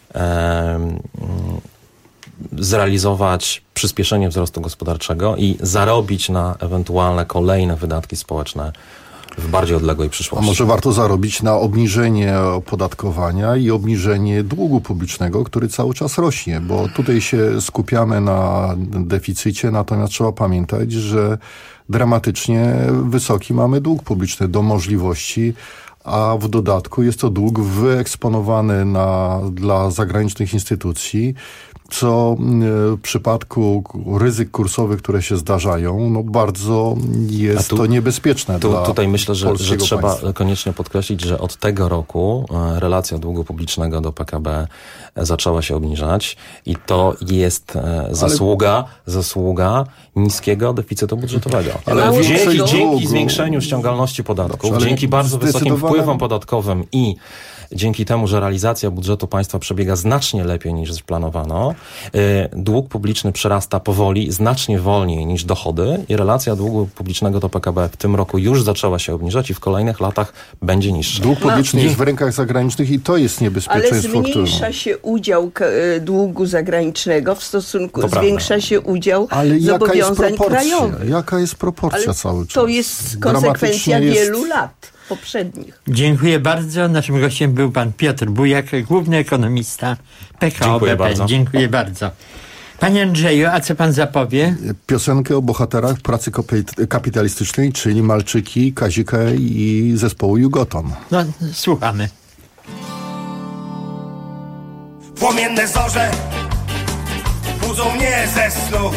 zrealizować przyspieszenie wzrostu gospodarczego i zarobić na ewentualne kolejne wydatki społeczne w bardziej odległej przyszłości. A może warto zarobić na obniżenie opodatkowania i obniżenie długu publicznego, który cały czas rośnie, bo tutaj się skupiamy na deficycie, natomiast trzeba pamiętać, że dramatycznie wysoki mamy dług publiczny do możliwości, a w dodatku jest to dług wyeksponowany dla zagranicznych instytucji, co w przypadku ryzyk kursowych, które się zdarzają, bardzo jest to niebezpieczne dla Tutaj myślę, że trzeba państwa. koniecznie podkreślić, że od tego roku relacja długu publicznego do PKB zaczęła się obniżać i to jest zasługa niskiego deficytu budżetowego. Ale dzięki zwiększeniu ściągalności podatków, dzięki bardzo wysokim wpływom podatkowym i dzięki temu, że realizacja budżetu państwa przebiega znacznie lepiej niż planowano, dług publiczny przyrasta powoli, znacznie wolniej niż dochody i relacja długu publicznego do PKB w tym roku już zaczęła się obniżać i w kolejnych latach będzie niższa. Dług publiczny jest w rękach zagranicznych i to jest niebezpieczeństwo. Ale zmniejsza się udział długu zagranicznego w stosunku, zwiększa się udział zobowiązań krajowych. Jaka jest proporcja cały czas? To jest konsekwencja wielu lat poprzednich. Dziękuję bardzo. Naszym gościem był pan Piotr Bujak, główny ekonomista PKO BP. Dziękuję bardzo. Panie Andrzeju, a co pan zapowie? Piosenkę o bohaterach pracy kapitalistycznej, czyli Malczyki, Kazika i zespołu Jugoton. Słuchamy. Płomienne zorze budzą mnie ze snu.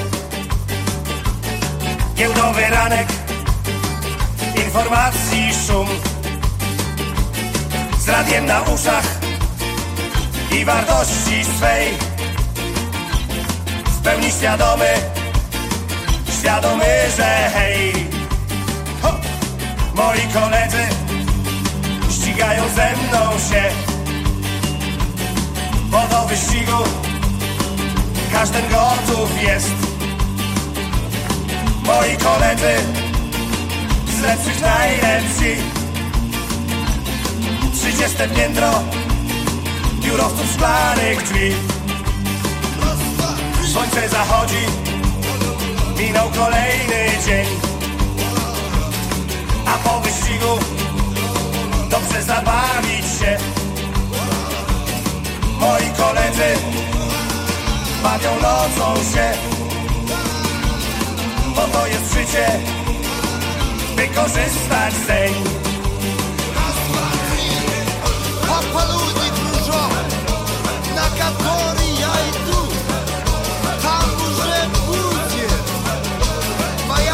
Giełdowy ranek, informacji szum. Z radiem na uszach i wartości swej w pełni świadomy, że hej, ho! Moi koledzy ścigają ze mną się, bo do wyścigu każdy gotów jest. Moi koledzy z lepszych najlepsi, 30 piętro biurowców szklanych drzwi. Słońce zachodzi, minął kolejny dzień, a po wyścigu dobrze zabawić się. Moi koledzy bawią nocą się, bo to jest życie, by korzystać zeń. Papa ludzi dużo, na kategorii ja idu, tam уже будет moja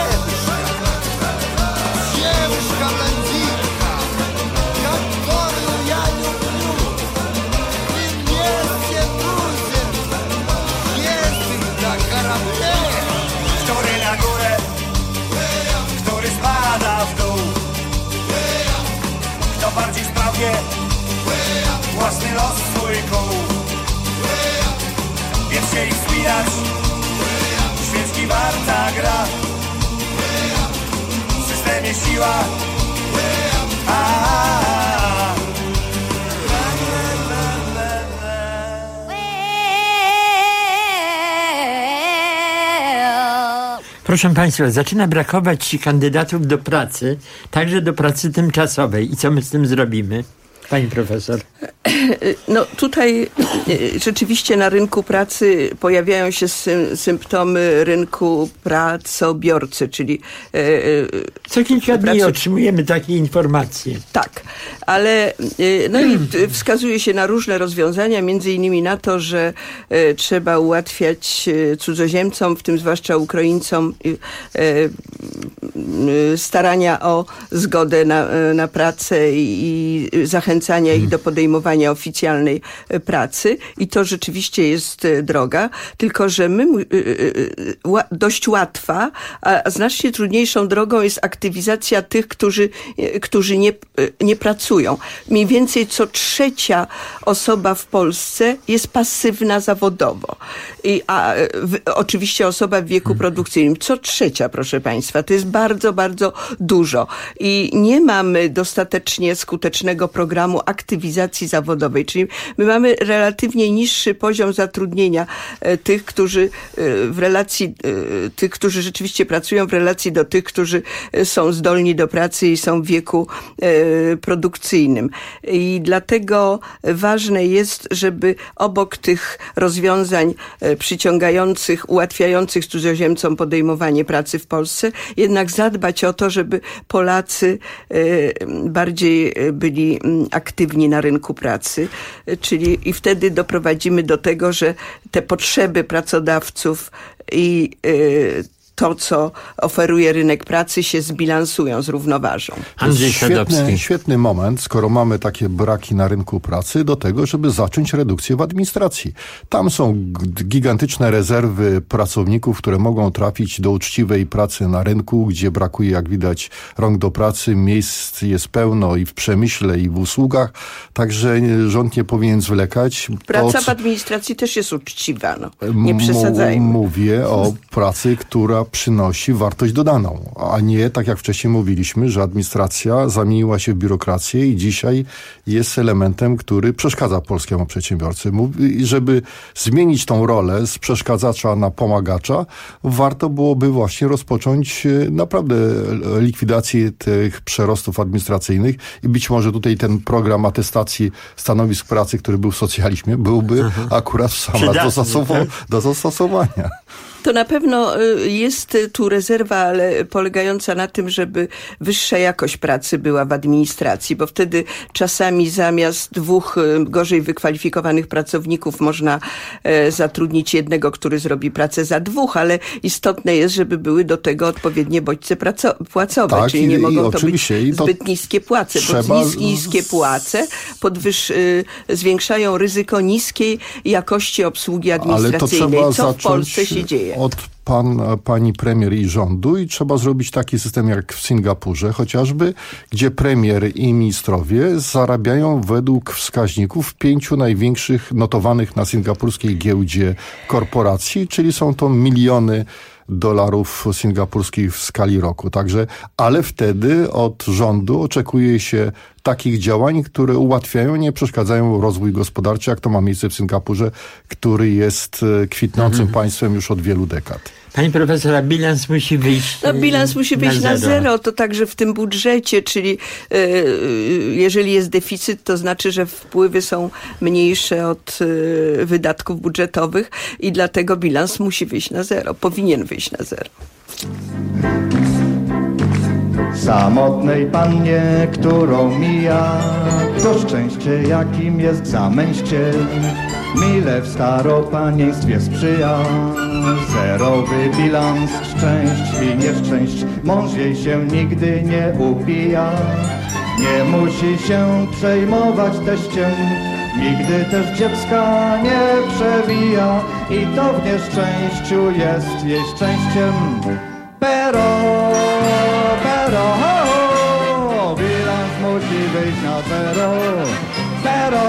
dziewuszka blondynka, которую я люблю, и вместе будем ездить на корабле. Który na górę, który spada w dół, kto bardziej sprawnie własny los swój kuł. Więc się ich wspinać, świeczki warta gra, w systemie siła, Proszę Państwa, zaczyna brakować kandydatów do pracy, także do pracy tymczasowej. I co my z tym zrobimy? Pani profesor. No tutaj rzeczywiście na rynku pracy pojawiają się symptomy rynku pracobiorcy, czyli co kilka dni otrzymujemy takie informacje. Tak, ale no i wskazuje się na różne rozwiązania, między innymi na to, że trzeba ułatwiać cudzoziemcom, w tym zwłaszcza Ukraińcom, starania o zgodę na pracę i zachęcania ich do podejmowania oficjalnej pracy. I to rzeczywiście jest droga, tylko że dość łatwa, a znacznie trudniejszą drogą jest aktywizacja tych, którzy nie pracują. Mniej więcej co trzecia osoba w Polsce jest pasywna zawodowo. Oczywiście osoba w wieku produkcyjnym. Co trzecia, proszę Państwa. To jest bardzo, bardzo dużo. I nie mamy dostatecznie skutecznego programu aktywizacji zawodowej. Czyli my mamy relatywnie niższy poziom zatrudnienia tych, którzy rzeczywiście pracują w relacji do tych, którzy są zdolni do pracy i są w wieku produkcyjnym. I dlatego ważne jest, żeby obok tych rozwiązań przyciągających, ułatwiających cudzoziemcom podejmowanie pracy w Polsce, jednak zadbać o to, żeby Polacy bardziej byli aktywni na rynku pracy, czyli i wtedy doprowadzimy do tego, że te potrzeby pracodawców i to, co oferuje rynek pracy, się zbilansują, zrównoważą. Andrzej Śladowski. Świetny moment, skoro mamy takie braki na rynku pracy, do tego, żeby zacząć redukcję w administracji. Tam są gigantyczne rezerwy pracowników, które mogą trafić do uczciwej pracy na rynku, gdzie brakuje, jak widać, rąk do pracy, miejsc jest pełno i w przemyśle, i w usługach, także rząd nie powinien zwlekać. Praca w administracji też jest uczciwa, no. Nie przesadzajmy. Mówię o pracy, która przynosi wartość dodaną, a nie, tak jak wcześniej mówiliśmy, że administracja zamieniła się w biurokrację i dzisiaj jest elementem, który przeszkadza polskiemu przedsiębiorcy. I żeby zmienić tą rolę z przeszkadzacza na pomagacza, warto byłoby właśnie rozpocząć naprawdę likwidację tych przerostów administracyjnych i być może tutaj ten program atestacji stanowisk pracy, który był w socjalizmie, byłby akurat w sam raz do zastosowania. To na pewno jest tu rezerwa, ale polegająca na tym, żeby wyższa jakość pracy była w administracji, bo wtedy czasami zamiast 2 gorzej wykwalifikowanych pracowników można zatrudnić jednego, który zrobi pracę za 2, ale istotne jest, żeby były do tego odpowiednie bodźce płacowe, tak, czyli nie mogą to być to zbyt niskie płace, bo niskie płace zwiększają ryzyko niskiej jakości obsługi administracyjnej, co w Polsce się dzieje. Od pani premier i rządu i trzeba zrobić taki system jak w Singapurze chociażby, gdzie premier i ministrowie zarabiają według wskaźników 5 największych notowanych na singapurskiej giełdzie korporacji, czyli są to miliony dolarów singapurskich w skali roku. Także, ale wtedy od rządu oczekuje się takich działań, które ułatwiają, nie przeszkadzają rozwój gospodarczy, jak to ma miejsce w Singapurze, który jest kwitnącym państwem już od wielu dekad. Pani profesora, bilans musi wyjść bilans musi wyjść na zero, to także w tym budżecie, czyli jeżeli jest deficyt, to znaczy, że wpływy są mniejsze od wydatków budżetowych i dlatego bilans musi wyjść na zero, powinien wyjść na zero. Samotnej pannie, którą mija, to szczęście, jakim jest zamęście, mile w staropanieństwie sprzyja. Zerowy bilans szczęść i nieszczęść, mąż jej się nigdy nie upija. Nie musi się przejmować teściem, nigdy też dziecka nie przewija. I to w nieszczęściu jest jej szczęściem. Pero, bilans musi wyjść na zero. Pero,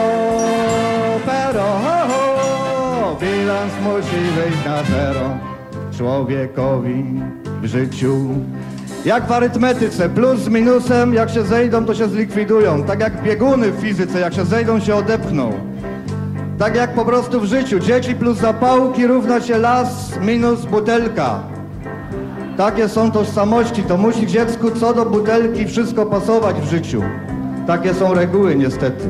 bilans musi wyjść na zero. Człowiekowi w życiu jak w arytmetyce, plus z minusem, jak się zejdą, to się zlikwidują. Tak jak bieguny w fizyce, jak się zejdą, się odepchną. Tak jak po prostu w życiu, dzieci plus zapałki równa się las minus butelka. Takie są tożsamości, to musi dziecku co do butelki wszystko pasować w życiu. Takie są reguły niestety.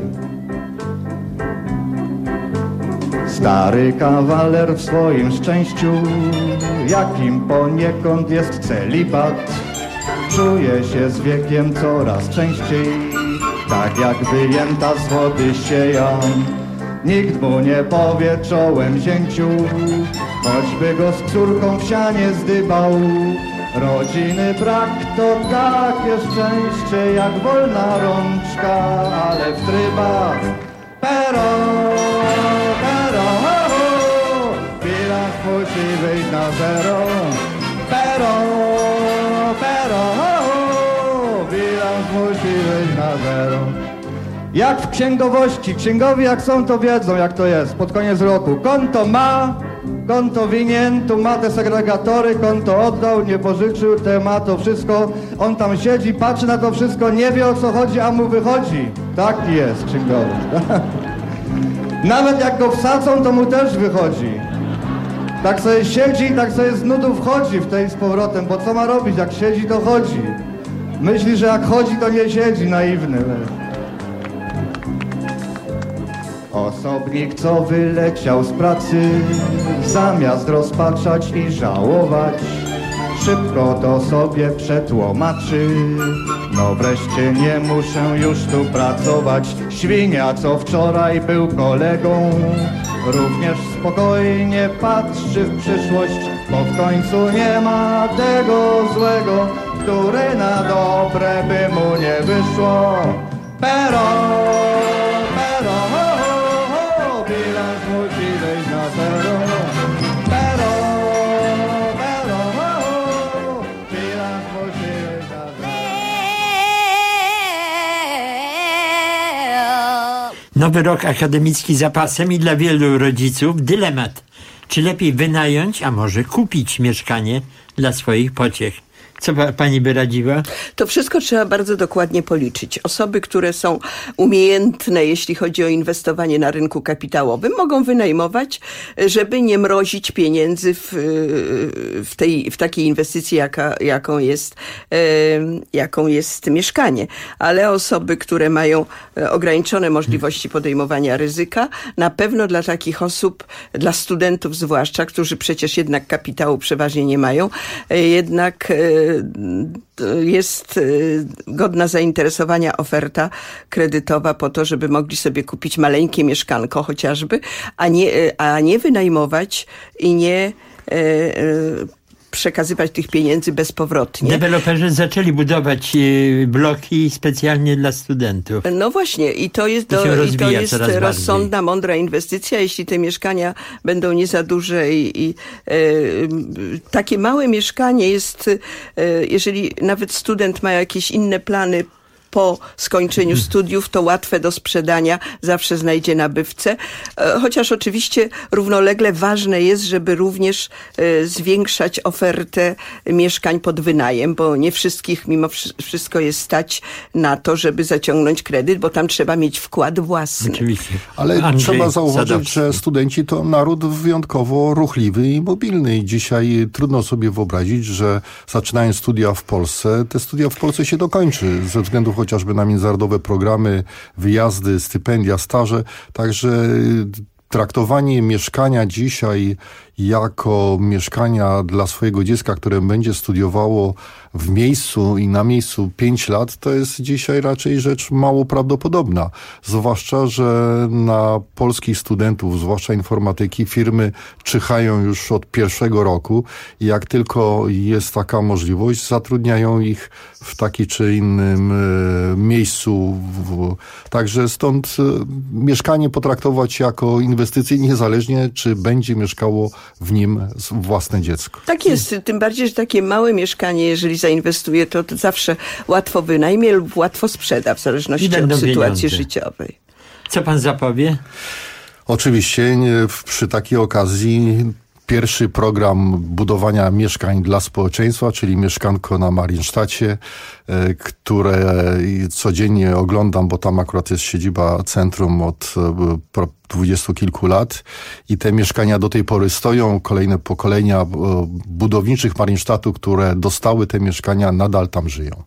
Stary kawaler w swoim szczęściu, jakim poniekąd jest celibat, czuje się z wiekiem coraz częściej, tak jak wyjęta z wody sieja. Nikt mu nie powie czołem zięciu, choćby go z córką w sianie zdybał. Rodziny brak to takie szczęście jak wolna rączka, ale w trybach pero, bilans musi wyjść na zero. Pero, bilans musi wyjść na zero. Jak w księgowości, księgowi jak są, to wiedzą jak to jest pod koniec roku. Konto ma, konto winien, tu ma te segregatory, konto oddał, nie pożyczył, te ma to wszystko. On tam siedzi, patrzy na to wszystko, nie wie o co chodzi, a mu wychodzi. Taki jest księgowy. Nawet jak go wsadzą, to mu też wychodzi. Tak sobie siedzi, tak sobie z nudów chodzi w tej z powrotem, bo co ma robić, jak siedzi, to chodzi. Myśli, że jak chodzi, to nie siedzi, naiwny. Osobnik, co wyleciał z pracy, zamiast rozpaczać i żałować, szybko to sobie przetłumaczy. No wreszcie nie muszę już tu pracować. Świnia, co wczoraj był kolegą, również spokojnie patrzy w przyszłość, bo w końcu nie ma tego złego, które na dobre by mu nie wyszło. Pero, bilans musi wejść na zero. Pero, bilans musi wejść na zero. Nowy rok akademicki za pasem i dla wielu rodziców dylemat. Czy lepiej wynająć, a może kupić mieszkanie dla swoich pociech? Co pani by radziła? To wszystko trzeba bardzo dokładnie policzyć. Osoby, które są umiejętne, jeśli chodzi o inwestowanie na rynku kapitałowym, mogą wynajmować, żeby nie mrozić pieniędzy w takiej inwestycji, jaką jest mieszkanie. Ale osoby, które mają ograniczone możliwości podejmowania ryzyka, na pewno dla takich osób, dla studentów zwłaszcza, którzy przecież jednak kapitału przeważnie nie mają, jednak jest godna zainteresowania oferta kredytowa po to, żeby mogli sobie kupić maleńkie mieszkanko chociażby, a nie wynajmować i nie przekazywać tych pieniędzy bezpowrotnie. Deweloperzy zaczęli budować bloki specjalnie dla studentów. No właśnie, i to jest rozsądna, mądra inwestycja, jeśli te mieszkania będą nie za duże i takie małe mieszkanie jest, jeżeli nawet student ma jakieś inne plany po skończeniu studiów, to łatwe do sprzedania, zawsze znajdzie nabywcę. Chociaż oczywiście równolegle ważne jest, żeby również zwiększać ofertę mieszkań pod wynajem, bo nie wszystkich mimo wszystko jest stać na to, żeby zaciągnąć kredyt, bo tam trzeba mieć wkład własny. Oczywiście. Ale trzeba zauważyć, że studenci to naród wyjątkowo ruchliwy i mobilny. I dzisiaj trudno sobie wyobrazić, że zaczynając studia w Polsce, te studia w Polsce się dokończy ze względu chociażby na międzynarodowe programy, wyjazdy, stypendia, staże. Także traktowanie mieszkania dzisiaj jako mieszkania dla swojego dziecka, które będzie studiowało w miejscu i na miejscu 5 lat, to jest dzisiaj raczej rzecz mało prawdopodobna. Zwłaszcza, że na polskich studentów, zwłaszcza informatyki, firmy czyhają już od pierwszego roku i jak tylko jest taka możliwość, zatrudniają ich w takim czy innym miejscu. Także stąd mieszkanie potraktować jako inwestycję, niezależnie czy będzie mieszkało w nim własne dziecko. Tak jest, tym bardziej, że takie małe mieszkanie, jeżeli zainwestuje, to zawsze łatwo wynajmie lub łatwo sprzeda, w zależności od sytuacji życiowej. Co pan zapowie? Oczywiście przy takiej okazji pierwszy program budowania mieszkań dla społeczeństwa, czyli Mieszkanko na Mariensztacie, które codziennie oglądam, bo tam akurat jest siedziba centrum od 20 kilku lat i te mieszkania do tej pory stoją. Kolejne pokolenia budowniczych Mariensztatu, które dostały te mieszkania, nadal tam żyją.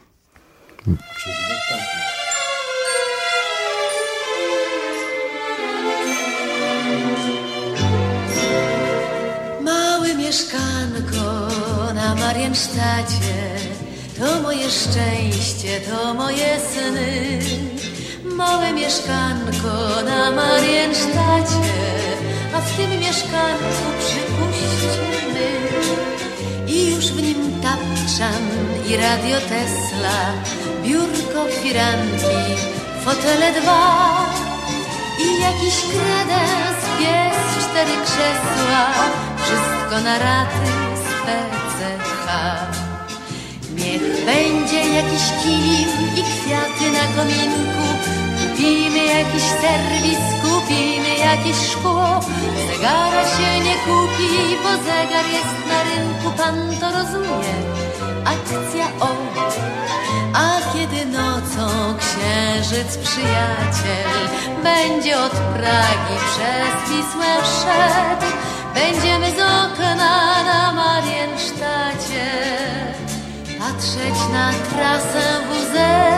Mieszkanko na Mariensztacie, to moje szczęście, to moje sny. Małe mieszkanko na Mariensztacie, a w tym mieszkanku przypuśćcie my. I już w nim tapczan i radio Tesla, biurko, firanki, fotele 2 i jakiś kredens, pies, 4 krzesła. Wszystko na raty z PCH. Niech będzie jakiś kilim i kwiaty na kominku. Kupimy jakiś serwis, kupimy jakieś szkło. Zegara się nie kupi, bo zegar jest na rynku. Pan to rozumie, akcja o. A kiedy nocą księżyc przyjaciel będzie od Pragi przez Wisłę szedł, będziemy z okna na Mariensztacie patrzeć na trasę WZ.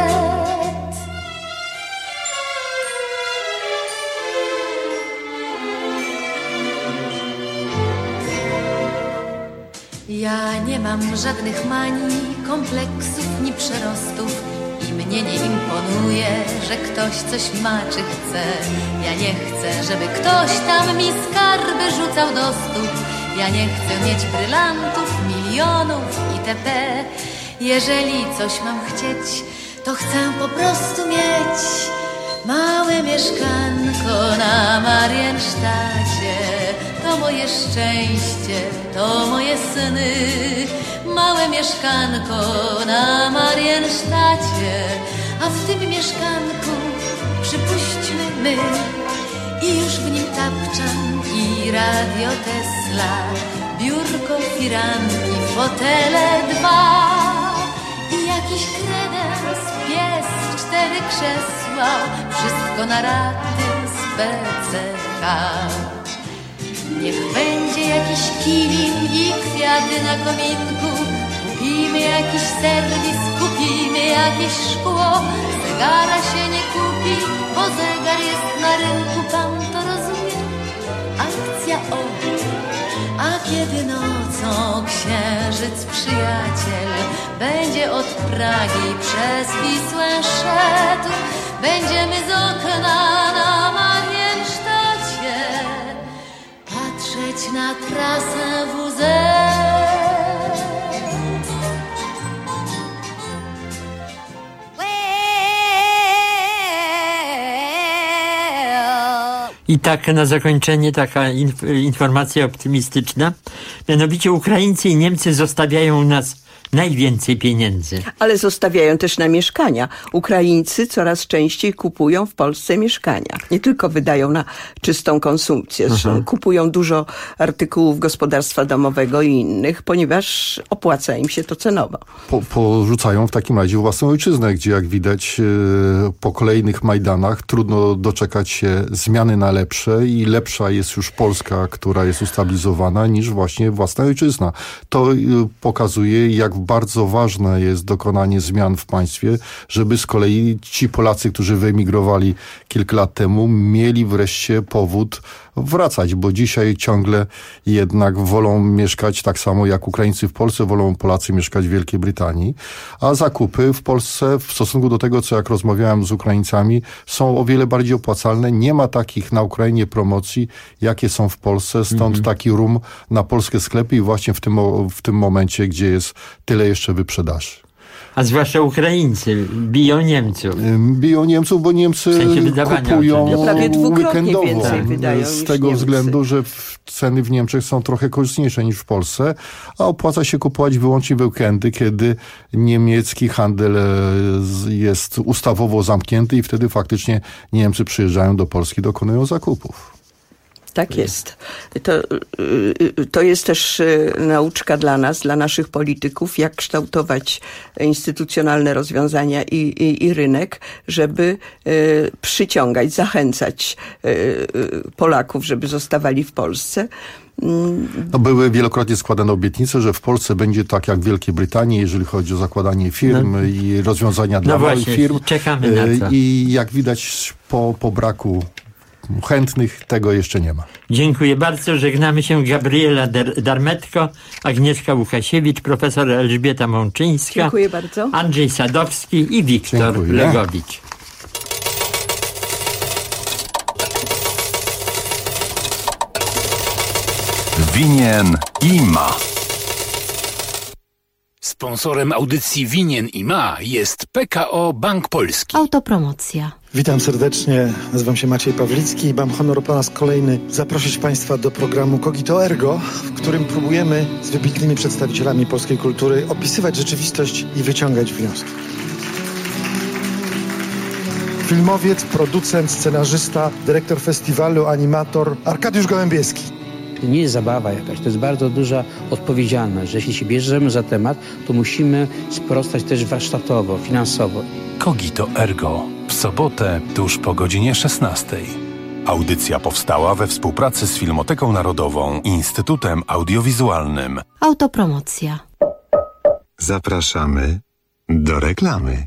Ja nie mam żadnych manii, kompleksów ni przerostów i mnie nie imponuje, że ktoś coś ma czy chce. Ja nie chcę, żeby ktoś tam mi skarby rzucał do stóp. Ja nie chcę mieć brylantów, milionów itp. Jeżeli coś mam chcieć, to chcę po prostu mieć małe mieszkanko na Mariensztacie. To moje szczęście, to moje sny. Małe mieszkanko na Mariensztacie, a w tym mieszkanku przypuśćmy my. I już w nim tapczan i radio Tesla, biurko, firanki, fotele 2 i jakiś kredens, pies, 4 krzesła, wszystko na raty z PCH. Niech będzie jakiś kilim i kwiaty na kominku, kupimy jakiś serwis, kupimy jakieś szkło. Zegara się nie kupi, bo zegar jest na rynku, pan to rozumie? Akcja o. A kiedy nocą księżyc przyjaciel będzie od Pragi przez Wisłę szedł, będziemy z okna na Mariensztacie patrzeć na trasę WZ. I tak na zakończenie taka informacja optymistyczna. Mianowicie Ukraińcy i Niemcy zostawiają u nas najwięcej pieniędzy. Ale zostawiają też na mieszkania. Ukraińcy coraz częściej kupują w Polsce mieszkania. Nie tylko wydają na czystą konsumpcję. Kupują dużo artykułów gospodarstwa domowego i innych, ponieważ opłaca im się to cenowo. Porzucają w takim razie własną ojczyznę, gdzie jak widać po kolejnych Majdanach trudno doczekać się zmiany na lepsze i lepsza jest już Polska, która jest ustabilizowana, niż właśnie własna ojczyzna. To pokazuje, jak bardzo ważne jest dokonanie zmian w państwie, żeby z kolei ci Polacy, którzy wyemigrowali kilka lat temu, mieli wreszcie powód wracać, bo dzisiaj ciągle jednak wolą mieszkać tak samo jak Ukraińcy w Polsce, wolą Polacy mieszkać w Wielkiej Brytanii, a zakupy w Polsce w stosunku do tego, co jak rozmawiałem z Ukraińcami, są o wiele bardziej opłacalne. Nie ma takich na Ukrainie promocji, jakie są w Polsce, stąd taki rum na polskie sklepy i właśnie w tym momencie, gdzie jest tyle jeszcze wyprzedaży. A zwłaszcza Ukraińcy biją Niemców. Biją Niemców, bo Niemcy kupują prawie weekendowo. więcej wydają z tego Niemcy. względu, że ceny w Niemczech są trochę korzystniejsze niż w Polsce, a opłaca się kupować wyłącznie w weekendy, kiedy niemiecki handel jest ustawowo zamknięty i wtedy faktycznie Niemcy przyjeżdżają do Polski, dokonują zakupów. Tak jest. To jest też nauczka dla nas, dla naszych polityków, jak kształtować instytucjonalne rozwiązania i rynek, żeby przyciągać, zachęcać Polaków, żeby zostawali w Polsce. No, były wielokrotnie składane obietnice, że w Polsce będzie tak jak w Wielkiej Brytanii, jeżeli chodzi o zakładanie firm i rozwiązania dla małych firm. Czekamy na to. I jak widać po braku chętnych tego jeszcze nie ma. Dziękuję bardzo. Żegnamy się. Gabriela Darmetko, Agnieszka Łukasiewicz, profesor Elżbieta Mączyńska. Dziękuję bardzo. Andrzej Sadowski i Wiktor Legowicz. Winien i ma. Sponsorem audycji Winien i ma jest PKO Bank Polski. Autopromocja. Witam serdecznie, nazywam się Maciej Pawlicki i mam honor po raz kolejny zaprosić Państwa do programu Cogito Ergo, w którym próbujemy z wybitnymi przedstawicielami polskiej kultury opisywać rzeczywistość i wyciągać wnioski. Filmowiec, producent, scenarzysta, dyrektor festiwalu, animator Arkadiusz Gołębieski. To nie jest zabawa jakaś, to jest bardzo duża odpowiedzialność, że jeśli się bierzemy za temat, to musimy sprostać też warsztatowo, finansowo. Cogito Ergo. W sobotę tuż po godzinie 16. Audycja powstała we współpracy z Filmoteką Narodową i Instytutem Audiowizualnym. Autopromocja. Zapraszamy do reklamy.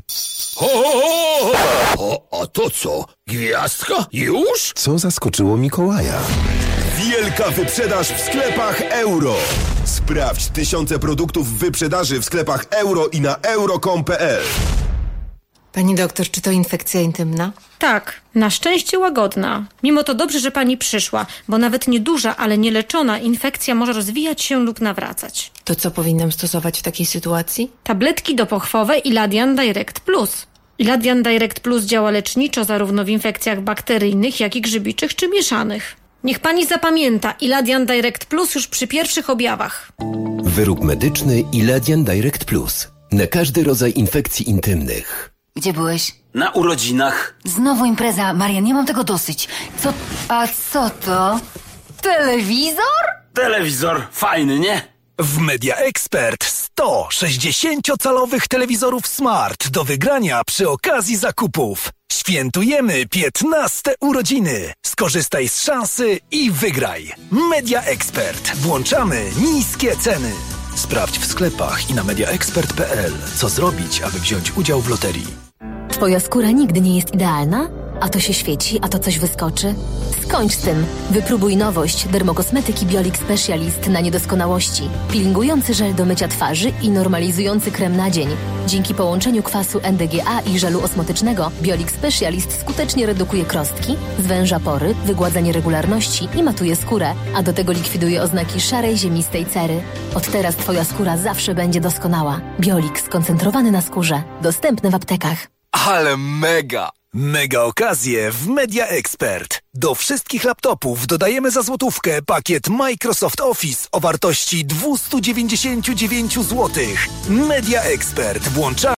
A to co? Gwiazdka? Już? Co zaskoczyło Mikołaja? Wielka wyprzedaż w sklepach Euro. Sprawdź tysiące produktów w wyprzedaży w sklepach Euro i na euro.com.pl. Pani doktor, czy to infekcja intymna? Tak, na szczęście łagodna. Mimo to dobrze, że pani przyszła, bo nawet nieduża, ale nieleczona infekcja może rozwijać się lub nawracać. To co powinnam stosować w takiej sytuacji? Tabletki dopochwowe Iladian Direct Plus. Iladian Direct Plus działa leczniczo zarówno w infekcjach bakteryjnych, jak i grzybiczych czy mieszanych. Niech pani zapamięta, Iladian Direct Plus już przy pierwszych objawach. Wyrób medyczny Iladian Direct Plus. Na każdy rodzaj infekcji intymnych. Gdzie byłeś? Na urodzinach. Znowu impreza. Marian, nie mam tego dosyć. A co to? Telewizor? Telewizor fajny, nie? W Media Expert 100 60-calowych telewizorów smart do wygrania przy okazji zakupów. Świętujemy 15 urodziny. Skorzystaj z szansy i wygraj. Media Expert. Włączamy niskie ceny. Sprawdź w sklepach i na mediaexpert.pl, co zrobić, aby wziąć udział w loterii. Twoja skóra nigdy nie jest idealna? A to się świeci, a to coś wyskoczy? Skończ z tym. Wypróbuj nowość dermokosmetyki Biolix Specialist na niedoskonałości. Peelingujący żel do mycia twarzy i normalizujący krem na dzień. Dzięki połączeniu kwasu NDGA i żelu osmotycznego Biolix Specialist skutecznie redukuje krostki, zwęża pory, wygładza nieregularności i matuje skórę, a do tego likwiduje oznaki szarej, ziemistej cery. Od teraz Twoja skóra zawsze będzie doskonała. Biolix skoncentrowany na skórze. Dostępny w aptekach. Ale mega! Mega okazje w Media Expert. Do wszystkich laptopów dodajemy za złotówkę pakiet Microsoft Office o wartości 299 zł. Media Expert włącza